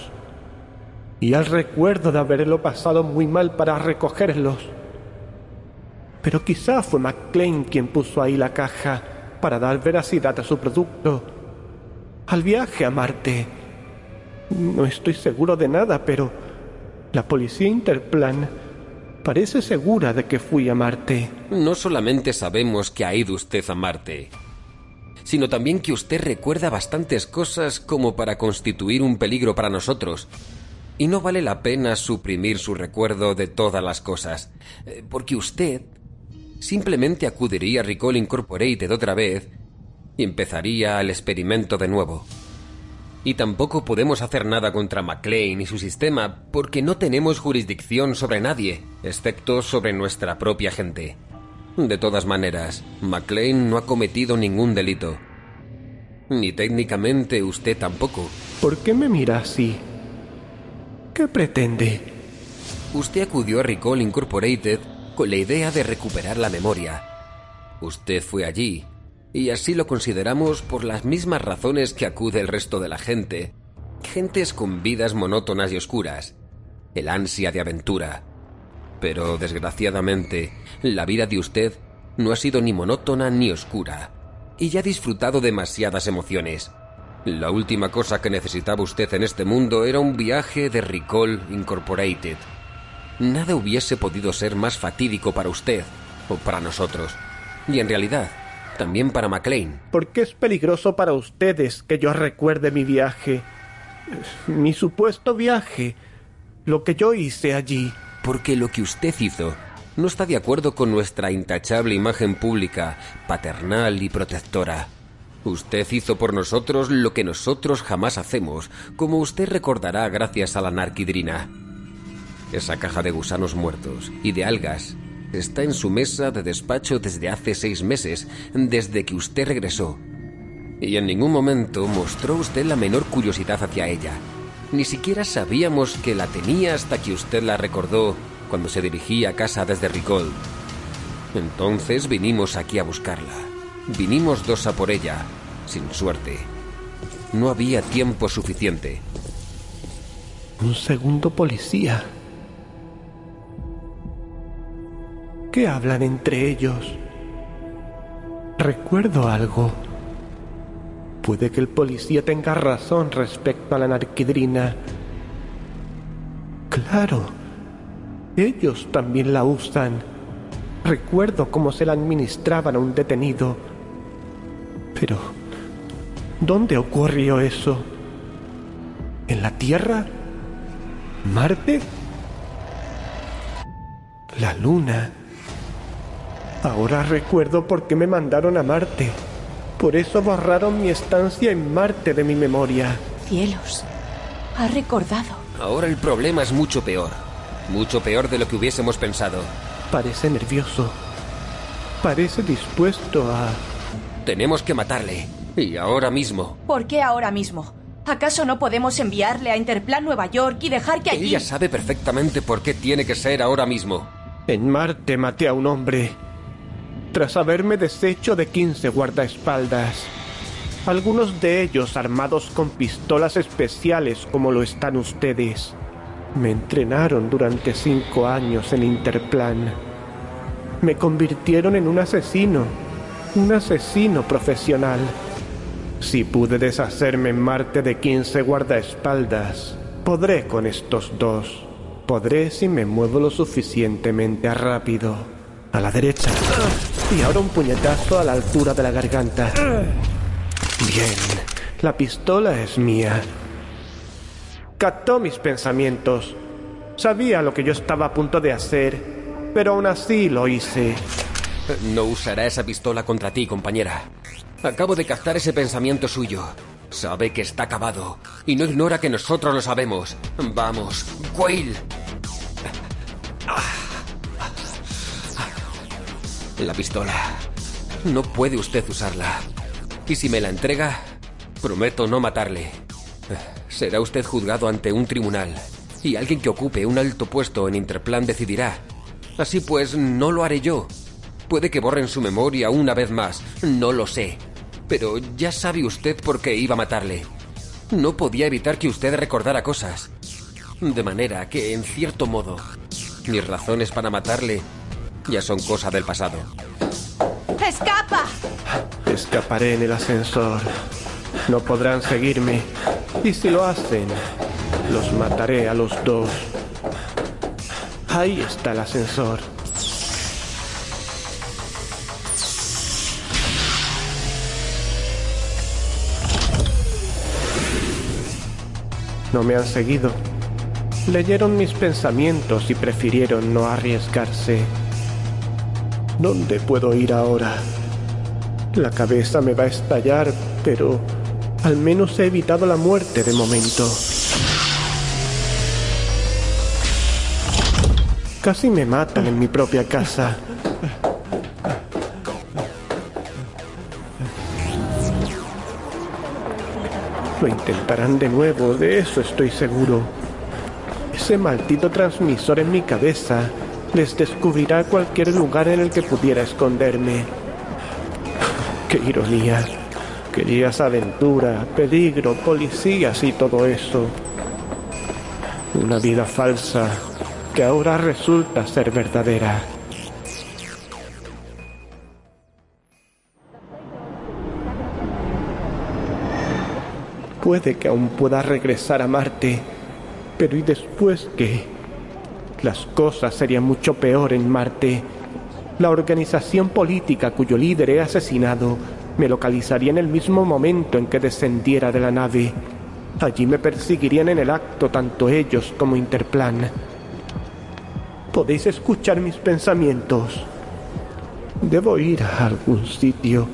Y el recuerdo de haberlo pasado muy mal para recogerlos. Pero quizá fue McLean quien puso ahí la caja para dar veracidad a su producto. Al viaje a Marte. No estoy seguro de nada, pero la policía Interplan parece segura de que fui a Marte. No solamente sabemos que ha ido usted a Marte, sino también que usted recuerda bastantes cosas como para constituir un peligro para nosotros. Y no vale la pena suprimir su recuerdo de todas las cosas, porque usted simplemente acudiría a Recall Incorporated otra vez y empezaría el experimento de nuevo. Y tampoco podemos hacer nada contra McLean y su sistema porque no tenemos jurisdicción sobre nadie, excepto sobre nuestra propia gente. De todas maneras, McLean no ha cometido ningún delito. Ni técnicamente usted tampoco. ¿Por qué me mira así? ¿Qué pretende? usted acudió a Recall Incorporated con la idea de recuperar la memoria. Usted fue allí, y así lo consideramos por las mismas razones que acude el resto de la gente. Gentes con vidas monótonas y oscuras. El ansia de aventura. Pero, desgraciadamente, la vida de usted no ha sido ni monótona ni oscura, y ya ha disfrutado demasiadas emociones. La última cosa que necesitaba usted en este mundo era un viaje de Recall Incorporated. Nada hubiese podido ser más fatídico para usted, o para nosotros. Y en realidad, también para McLean. ¿Por qué es peligroso para ustedes que yo recuerde mi viaje? Mi supuesto viaje. Lo que yo hice allí. Porque lo que usted hizo no está de acuerdo con nuestra intachable imagen pública, paternal y protectora. Usted hizo por nosotros lo que nosotros jamás hacemos, como usted recordará gracias a la narquidrina. Esa caja de gusanos muertos y de algas está en su mesa de despacho desde hace seis meses, desde que usted regresó. Y en ningún momento mostró usted la menor curiosidad hacia ella. Ni siquiera sabíamos que la tenía hasta que usted la recordó cuando se dirigía a casa desde Recall. Entonces vinimos aquí a buscarla. Vinimos dos a por ella, sin suerte. No había tiempo suficiente. Un segundo policía. ¿Qué hablan entre ellos? Recuerdo algo. Puede que el policía tenga razón respecto a la narquidrina. Claro, ellos también la usan. Recuerdo cómo se la administraban a un detenido. Pero, ¿dónde ocurrió eso? ¿En la Tierra? ¿Marte? ¿La Luna? Ahora recuerdo por qué me mandaron a Marte. Por eso borraron mi estancia en Marte de mi memoria. Cielos, ha recordado. Ahora el problema es mucho peor. Mucho peor de lo que hubiésemos pensado. Parece nervioso. Parece dispuesto a... Tenemos que matarle. Y ahora mismo. ¿Por qué ahora mismo? ¿Acaso no podemos enviarle a Interplan Nueva York y dejar que allí... Ella sabe perfectamente por qué tiene que ser ahora mismo. En Marte maté a un hombre, tras haberme deshecho de quince guardaespaldas. Algunos de ellos armados con pistolas especiales como lo están ustedes. Me entrenaron durante cinco años en Interplan. Me convirtieron en un asesino, un asesino profesional. Si pude deshacerme en Marte de quince guardaespaldas, podré con estos dos. Podré si me muevo lo suficientemente rápido. A la derecha. Y ahora un puñetazo a la altura de la garganta. Bien, la pistola es mía. Captó mis pensamientos. Sabía lo que yo estaba a punto de hacer, pero aún así lo hice. No usará esa pistola contra ti, compañera. Acabo de captar ese pensamiento suyo. Sabe que está acabado y no ignora que nosotros lo sabemos. Vamos, Quail. La pistola. No puede usted usarla. Y si me la entrega, prometo no matarle. Será usted juzgado ante un tribunal y alguien que ocupe un alto puesto en Interplan decidirá. Así pues, no lo haré yo. Puede que borren su memoria una vez más, no lo sé. Pero ya sabe usted por qué iba a matarle. No podía evitar que usted recordara cosas. De manera que, en cierto modo, mis razones para matarle ya son cosa del pasado. ¡Escapa! Escaparé en el ascensor. No podrán seguirme. Y si lo hacen, los mataré a los dos. Ahí está el ascensor. No me han seguido. Leyeron mis pensamientos y prefirieron no arriesgarse. ¿Dónde puedo ir ahora? La cabeza me va a estallar, pero al menos he evitado la muerte de momento. Casi me matan en mi propia casa. Lo intentarán de nuevo, de eso estoy seguro. Es ese maldito transmisor en mi cabeza les descubrirá cualquier lugar en el que pudiera esconderme. ¡Qué ironía! Querías aventura, peligro, policías y todo eso. Una vida falsa que ahora resulta ser verdadera. Puede que aún pueda regresar a Marte, pero ¿y después qué? Las cosas serían mucho peor en Marte. La organización política cuyo líder he asesinado me localizaría en el mismo momento en que descendiera de la nave. Allí me perseguirían en el acto tanto ellos como Interplan. ¿Podéis escuchar mis pensamientos? Debo ir a algún sitio.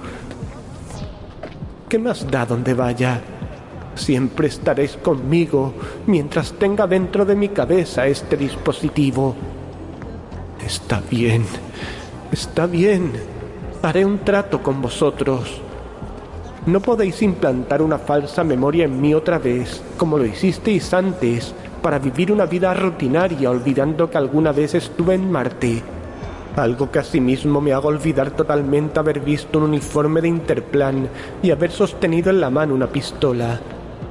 ¿Qué más da donde vaya? Siempre estaréis conmigo mientras tenga dentro de mi cabeza este dispositivo. Está bien, está bien. Haré un trato con vosotros. No podéis implantar una falsa memoria en mí otra vez, como lo hicisteis antes, para vivir una vida rutinaria olvidando que alguna vez estuve en Marte. Algo que asimismo me haga olvidar totalmente haber visto un uniforme de Interplan y haber sostenido en la mano una pistola.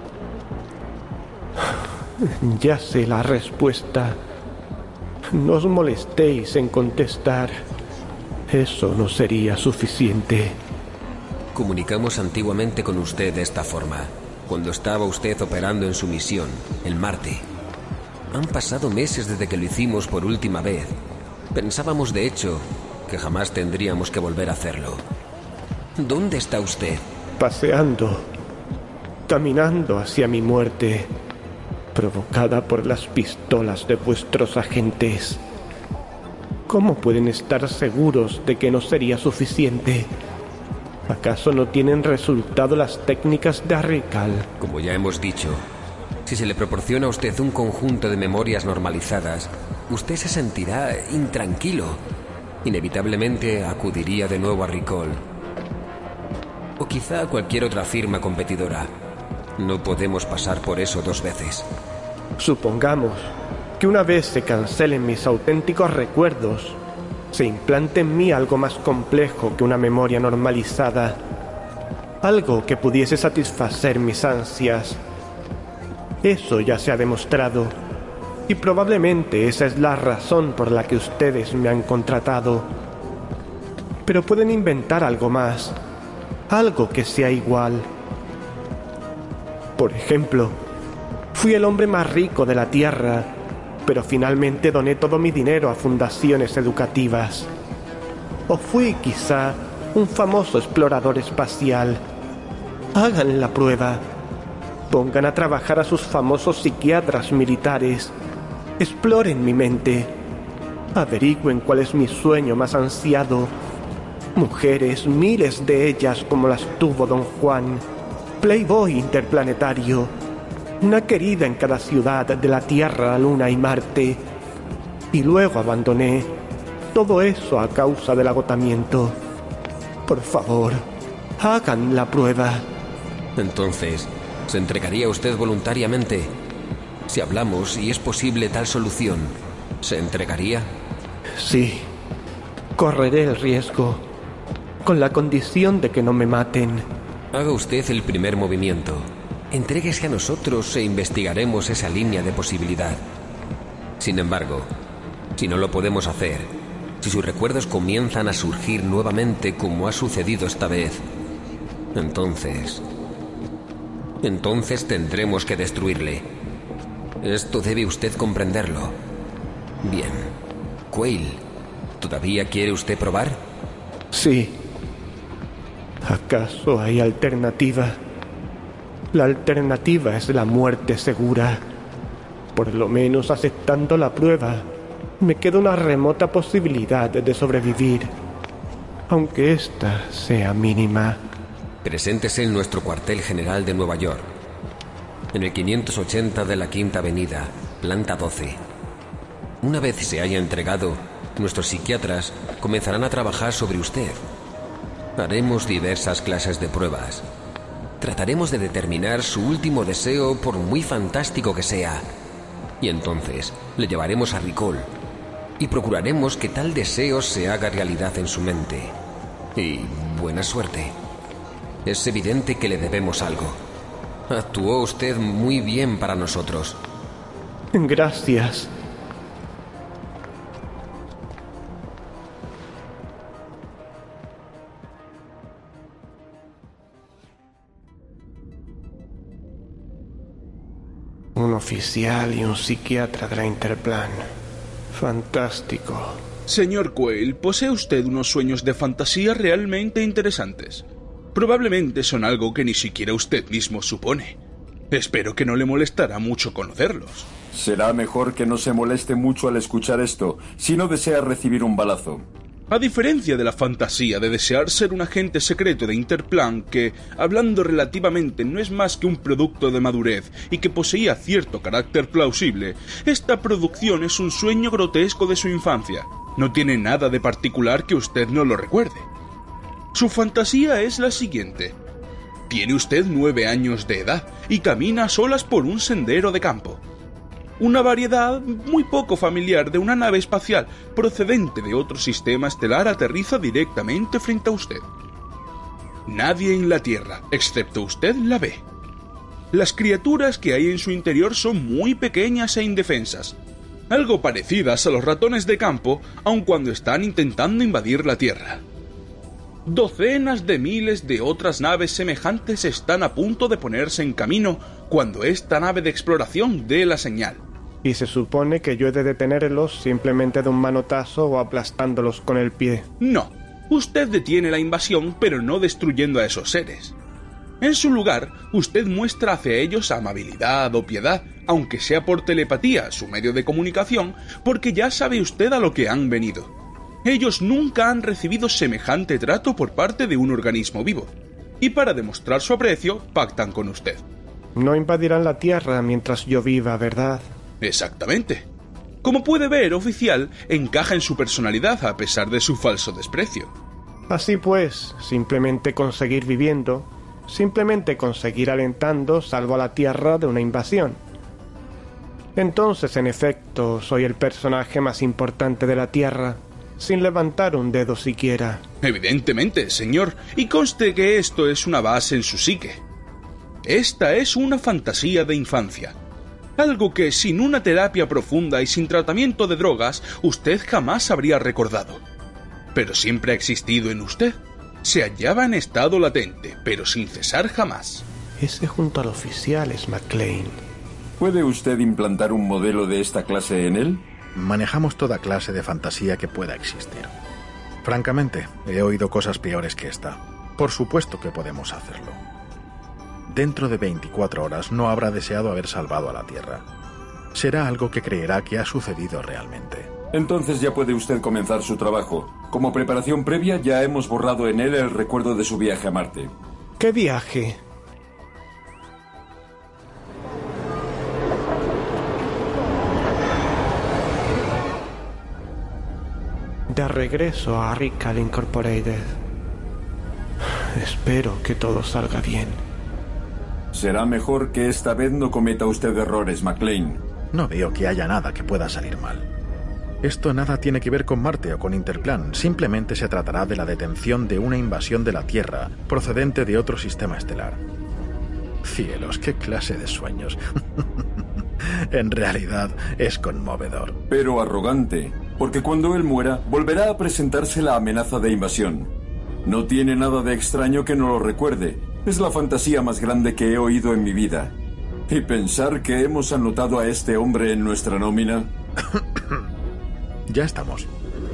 Ya sé la respuesta. No os molestéis en contestar. Eso no sería suficiente. Comunicamos antiguamente con usted de esta forma, cuando estaba usted operando en su misión, en Marte. Han pasado meses desde que lo hicimos por última vez. Pensábamos, de hecho, que jamás tendríamos que volver a hacerlo. ¿Dónde está usted? Paseando, caminando hacia mi muerte, provocada por las pistolas de vuestros agentes. ¿Cómo pueden estar seguros de que no sería suficiente? ¿Acaso no tienen resultado las técnicas de Arrical? Como ya hemos dicho, si se le proporciona a usted un conjunto de memorias normalizadas, usted se sentirá intranquilo. Inevitablemente acudiría de nuevo a Recall. O quizá a cualquier otra firma competidora. No podemos pasar por eso dos veces. Supongamos que una vez se cancelen mis auténticos recuerdos, se implante en mí algo más complejo que una memoria normalizada. Algo que pudiese satisfacer mis ansias. Eso ya se ha demostrado. Y probablemente esa es la razón por la que ustedes me han contratado. Pero pueden inventar algo más. Algo que sea igual. Por ejemplo, fui el hombre más rico de la Tierra, pero finalmente doné todo mi dinero a fundaciones educativas. O fui, quizá, un famoso explorador espacial. Hagan la prueba. Pongan a trabajar a sus famosos psiquiatras militares. Exploren mi mente. Averigüen cuál es mi sueño más ansiado. Mujeres, miles de ellas como las tuvo Don Juan. Playboy interplanetario. Una querida en cada ciudad de la Tierra, Luna y Marte. Y luego abandoné. Todo eso a causa del agotamiento. Por favor, hagan la prueba. Entonces, ¿se entregaría usted voluntariamente? Si hablamos y es posible tal solución, ¿se entregaría? Sí, correré el riesgo, con la condición de que no me maten. Haga usted el primer movimiento. Entréguese a nosotros e investigaremos esa línea de posibilidad. Sin embargo, si no lo podemos hacer, si sus recuerdos comienzan a surgir nuevamente como ha sucedido esta vez, entonces... Entonces tendremos que destruirle. Esto debe usted comprenderlo. Bien. Quayle, ¿todavía quiere usted probar? Sí. ¿Acaso hay alternativa? La alternativa es la muerte segura. Por lo menos aceptando la prueba, me queda una remota posibilidad de sobrevivir, aunque ésta sea mínima. Preséntese en nuestro cuartel general de Nueva York, en el quinientos ochenta de la Quinta Avenida, planta doce. Una vez se haya entregado, nuestros psiquiatras comenzarán a trabajar sobre usted. Haremos diversas clases de pruebas. Trataremos de determinar su último deseo, por muy fantástico que sea. Y entonces le llevaremos a Ricol y procuraremos que tal deseo se haga realidad en su mente. Y buena suerte. Es evidente que le debemos algo. Actuó usted muy bien para nosotros. Gracias. Un oficial y un psiquiatra de la Interplan. Fantástico. Señor Quayle, posee usted unos sueños de fantasía realmente interesantes. Probablemente son algo que ni siquiera usted mismo supone. Espero que no le molestará mucho conocerlos. Será mejor que no se moleste mucho al escuchar esto, si no desea recibir un balazo. A diferencia de la fantasía de desear ser un agente secreto de Interplan que, hablando relativamente, no es más que un producto de madurez y que poseía cierto carácter plausible, esta producción es un sueño grotesco de su infancia. No tiene nada de particular que usted no lo recuerde. Su fantasía es la siguiente. Tiene usted nueve años de edad y camina a solas por un sendero de campo. Una variedad muy poco familiar de una nave espacial procedente de otro sistema estelar aterriza directamente frente a usted. Nadie en la Tierra, excepto usted, la ve. Las criaturas que hay en su interior son muy pequeñas e indefensas, algo parecidas a los ratones de campo, aun cuando están intentando invadir la Tierra. Docenas de miles de otras naves semejantes están a punto de ponerse en camino cuando esta nave de exploración dé la señal. Y se supone que yo he de detenerlos simplemente de un manotazo o aplastándolos con el pie. No, usted detiene la invasión, pero no destruyendo a esos seres. En su lugar, usted muestra hacia ellos amabilidad o piedad, aunque sea por telepatía, su medio de comunicación, porque ya sabe usted a lo que han venido. Ellos nunca han recibido semejante trato por parte de un organismo vivo. Y para demostrar su aprecio, pactan con usted. No invadirán la Tierra mientras yo viva, ¿verdad? Exactamente. Como puede ver, oficial, encaja en su personalidad a pesar de su falso desprecio. Así pues, simplemente conseguir viviendo, simplemente conseguir alentando salvo a la Tierra de una invasión. Entonces, en efecto, soy el personaje más importante de la Tierra, sin levantar un dedo siquiera. Evidentemente, señor, y conste que esto es una base en su psique. Esta es una fantasía de infancia. Algo que, sin una terapia profunda y sin tratamiento de drogas, usted jamás habría recordado. Pero siempre ha existido en usted. Se hallaba en estado latente, pero sin cesar jamás. Ese junto al oficial es McLean. ¿Puede usted implantar un modelo de esta clase en él? Manejamos toda clase de fantasía que pueda existir. Francamente, he oído cosas peores que esta. Por supuesto que podemos hacerlo. Dentro de veinticuatro horas no habrá deseado haber salvado a la Tierra. Será algo que creerá que ha sucedido realmente. Entonces ya puede usted comenzar su trabajo. Como preparación previa ya hemos borrado en él el recuerdo de su viaje a Marte. ¿Qué viaje? De regreso a Ricol Incorporated. Espero que todo salga bien. Será mejor que esta vez no cometa usted errores, McLean. No veo que haya nada que pueda salir mal. Esto nada tiene que ver con Marte o con Interplan. Simplemente se tratará de la detención de una invasión de la Tierra procedente de otro sistema estelar. Cielos, qué clase de sueños. En realidad es conmovedor. Pero arrogante, porque cuando él muera volverá a presentarse la amenaza de invasión. No tiene nada de extraño que no lo recuerde. Es la fantasía más grande que he oído en mi vida. Y pensar que hemos anotado a este hombre en nuestra nómina. Ya estamos.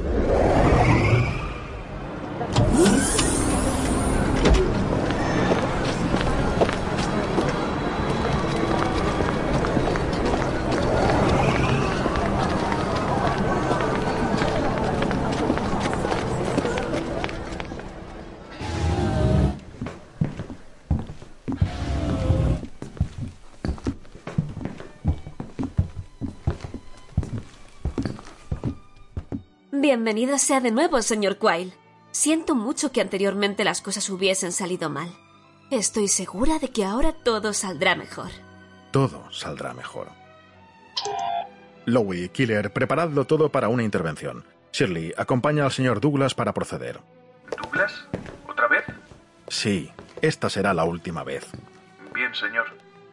Bienvenido sea de nuevo, señor Quayle. Siento mucho que anteriormente las cosas hubiesen salido mal. Estoy segura de que ahora todo saldrá mejor. Todo saldrá mejor. Lowy, Killer, preparadlo todo para una intervención. Shirley, acompaña al señor Douglas para proceder. ¿Douglas? ¿Otra vez? Sí, esta será la última vez. Bien, señor.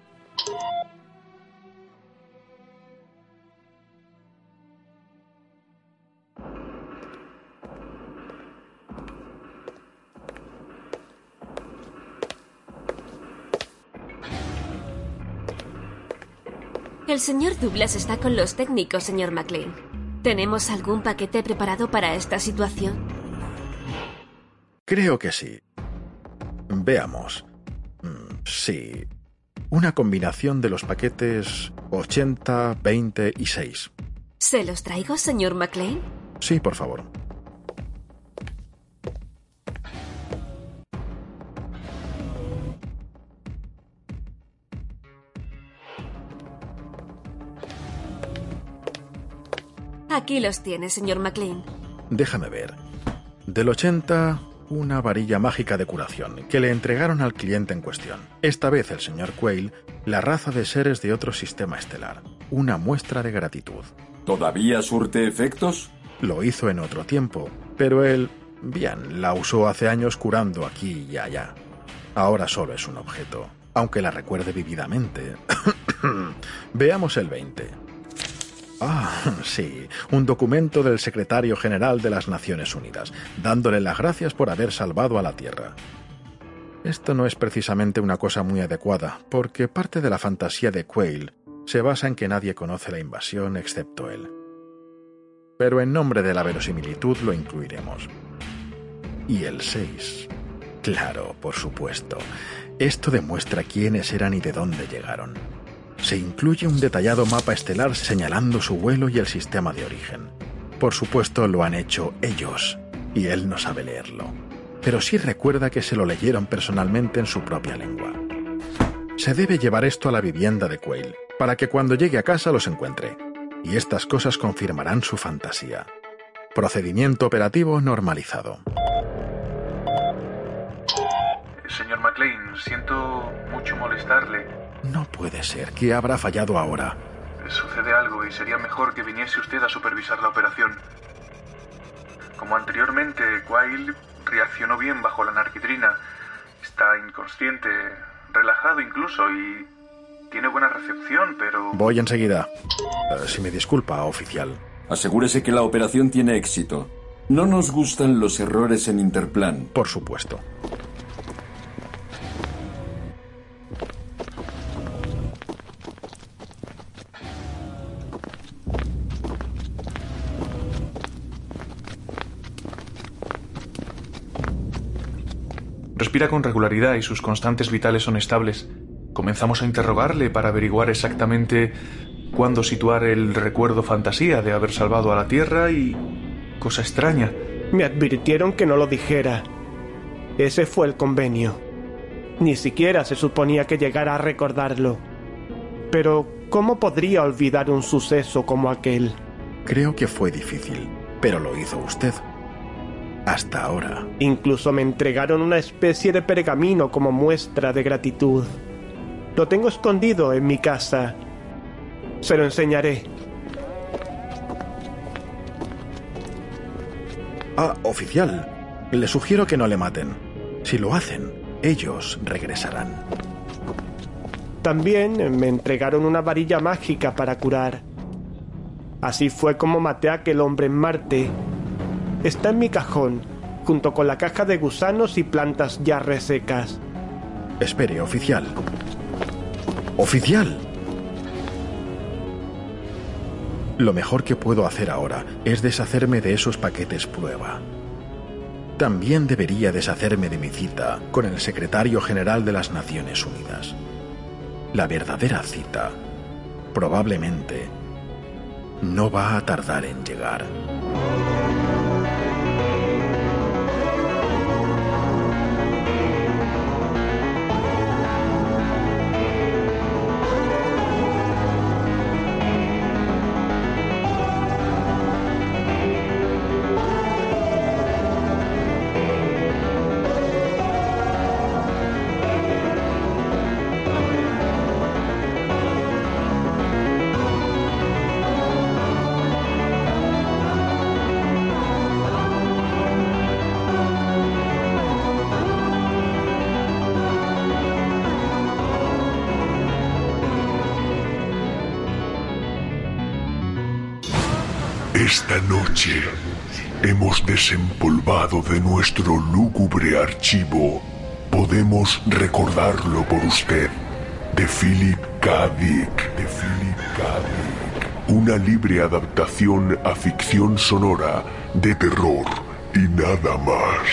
El señor Douglas está con los técnicos, señor McLean. ¿Tenemos algún paquete preparado para esta situación? Creo que sí. Veamos. Sí. Una combinación de los paquetes ochenta, veinte y seis. ¿Se los traigo, señor McLean? Sí, por favor. Aquí los tiene, señor McLean. Déjame ver. Del ochenta, una varilla mágica de curación que le entregaron al cliente en cuestión. Esta vez el señor Quayle, la raza de seres de otro sistema estelar. Una muestra de gratitud. ¿Todavía surte efectos? Lo hizo en otro tiempo, pero él, bien, la usó hace años curando aquí y allá. Ahora solo es un objeto, aunque la recuerde vividamente. Veamos el veinte. Ah, sí, un documento del secretario general de las Naciones Unidas, dándole las gracias por haber salvado a la Tierra. Esto no es precisamente una cosa muy adecuada, porque parte de la fantasía de Quayle se basa en que nadie conoce la invasión excepto él. Pero en nombre de la verosimilitud lo incluiremos. Y el seis. Claro, por supuesto. Esto demuestra quiénes eran y de dónde llegaron. Se incluye un detallado mapa estelar señalando su vuelo y el sistema de origen. Por supuesto lo han hecho ellos, y él no sabe leerlo. Pero sí recuerda que se lo leyeron personalmente en su propia lengua. Se debe llevar esto a la vivienda de Quayle, para que cuando llegue a casa los encuentre, y estas cosas confirmarán su fantasía. Procedimiento operativo normalizado. Señor McLean, siento mucho molestarle. No puede ser. ¿Qué habrá fallado ahora? Sucede algo y sería mejor que viniese usted a supervisar la operación. Como anteriormente, Quayle reaccionó bien bajo la narquidrina. Está inconsciente, relajado incluso y tiene buena recepción, pero... Voy enseguida. Uh, si me disculpa, oficial. Asegúrese que la operación tiene éxito. No nos gustan los errores en Interplan. Por supuesto. Respira con regularidad y sus constantes vitales son estables. Comenzamos a interrogarle para averiguar exactamente cuándo situar el recuerdo fantasía de haber salvado a la Tierra y... cosa extraña. Me advirtieron que no lo dijera. Ese fue el convenio. Ni siquiera se suponía que llegara a recordarlo. Pero, ¿cómo podría olvidar un suceso como aquel? Creo que fue difícil, pero lo hizo usted. Hasta ahora. Incluso me entregaron una especie de pergamino como muestra de gratitud. Lo tengo escondido en mi casa. Se lo enseñaré. Ah, oficial. Le sugiero que no le maten. Si lo hacen, ellos regresarán. También me entregaron una varilla mágica para curar. Así fue como maté a aquel hombre en Marte. Está en mi cajón, junto con la caja de gusanos y plantas ya resecas. Espere, oficial. ¡Oficial! Lo mejor que puedo hacer ahora es deshacerme de esos paquetes prueba. También debería deshacerme de mi cita con el secretario general de las Naciones Unidas. La verdadera cita, probablemente, no va a tardar en llegar. Esta noche hemos desempolvado de nuestro lúgubre archivo Podemos recordarlo por usted, de Philip K. Dick. De Philip K. Dick. Una libre adaptación a ficción sonora de terror y nada más.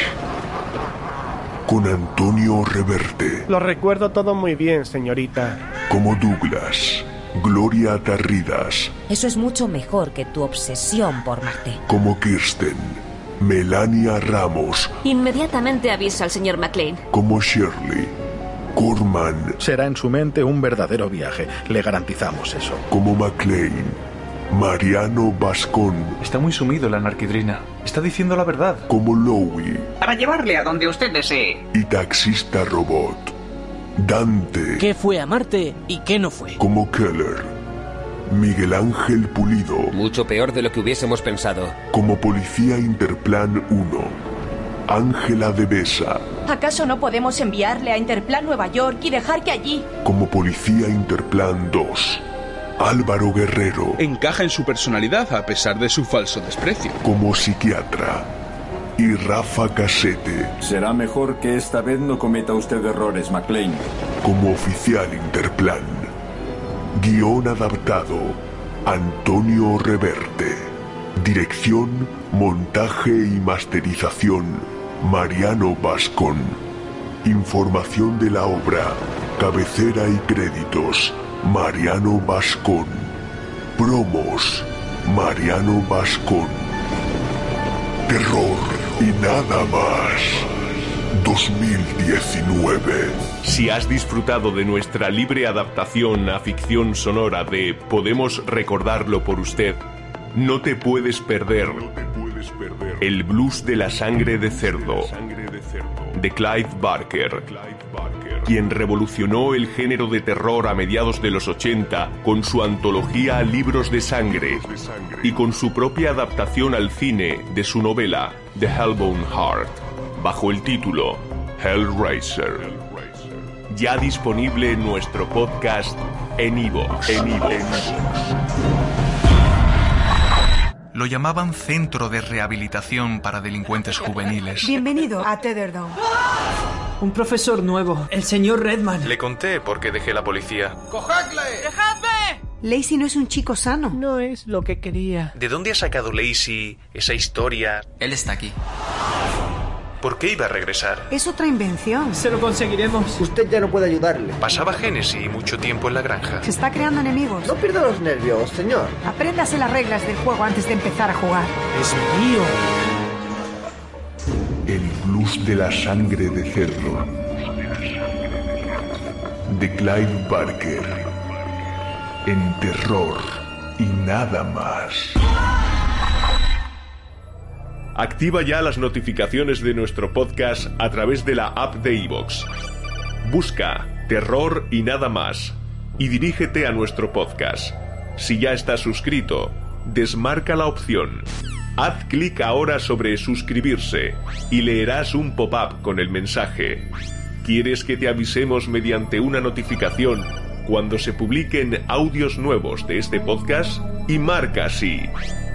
Con Antonio Reverte. Lo recuerdo todo muy bien, señorita. Como Douglas. Gloria Tarridas. Eso es mucho mejor que tu obsesión por Marte. Como Kirsten. Melania Ramos. Inmediatamente avisa al señor McLean. Como Shirley. Corman. Será en su mente un verdadero viaje. Le garantizamos eso. Como McLean. Mariano Bascón. Está muy sumido en la narquidrina. Está diciendo la verdad. Como Lowy. Para llevarle a donde usted desee. Y Taxista Robot. Dante. ¿Qué fue a Marte y qué no fue? Como Keller. Miguel Ángel Pulido. Mucho peor de lo que hubiésemos pensado. Como Policía Interplan uno. Ángela de Besa. ¿Acaso no podemos enviarle a Interplan Nueva York y dejar que allí... Como Policía Interplan dos. Álvaro Guerrero. Encaja en su personalidad a pesar de su falso desprecio. Como Psiquiatra. Y Rafa Casete. Será mejor que esta vez no cometa usted errores, McLean. Como Oficial Interplan. Guión adaptado. Antonio Reverte. Dirección, montaje y masterización. Mariano Bascón. Información de la obra. Cabecera y créditos. Mariano Bascón. Promos. Mariano Bascón. Terror y nada más. dos mil diecinueve. Si has disfrutado de nuestra libre adaptación a ficción sonora de Podemos recordarlo por usted, no te puedes perder El blues de la sangre de cerdo, de Clive Barker, quien revolucionó el género de terror a mediados de los ochenta con su antología Libros de Sangre y con su propia adaptación al cine de su novela The Hellbound Heart, bajo el título Hellraiser. Ya disponible en nuestro podcast en iVoox. En iVoox. Lo llamaban Centro de Rehabilitación para Delincuentes Juveniles. Bienvenido a Tetherdome. Un profesor nuevo, el señor Redman. Le conté por qué dejé la policía. ¡Cogedle! ¡Dejadme! Lacey no es un chico sano. No es lo que quería. ¿De dónde ha sacado Lacey esa historia? Él está aquí. ¿Por qué iba a regresar? Es otra invención. Se lo conseguiremos. Usted ya no puede ayudarle. Pasaba Genesis mucho tiempo en la granja. Se está creando enemigos. No pierda los nervios, señor. Apréndase las reglas del juego antes de empezar a jugar. Es mío. El blues de la sangre de cerdo, de Clive Barker. En terror y nada más. Activa ya las notificaciones de nuestro podcast a través de la app de iVoox. Busca Terror y nada más y dirígete a nuestro podcast. Si ya estás suscrito, desmarca la opción. Haz clic ahora sobre suscribirse y leerás un pop-up con el mensaje: ¿quieres que te avisemos mediante una notificación cuando se publiquen audios nuevos de este podcast? Y marca sí.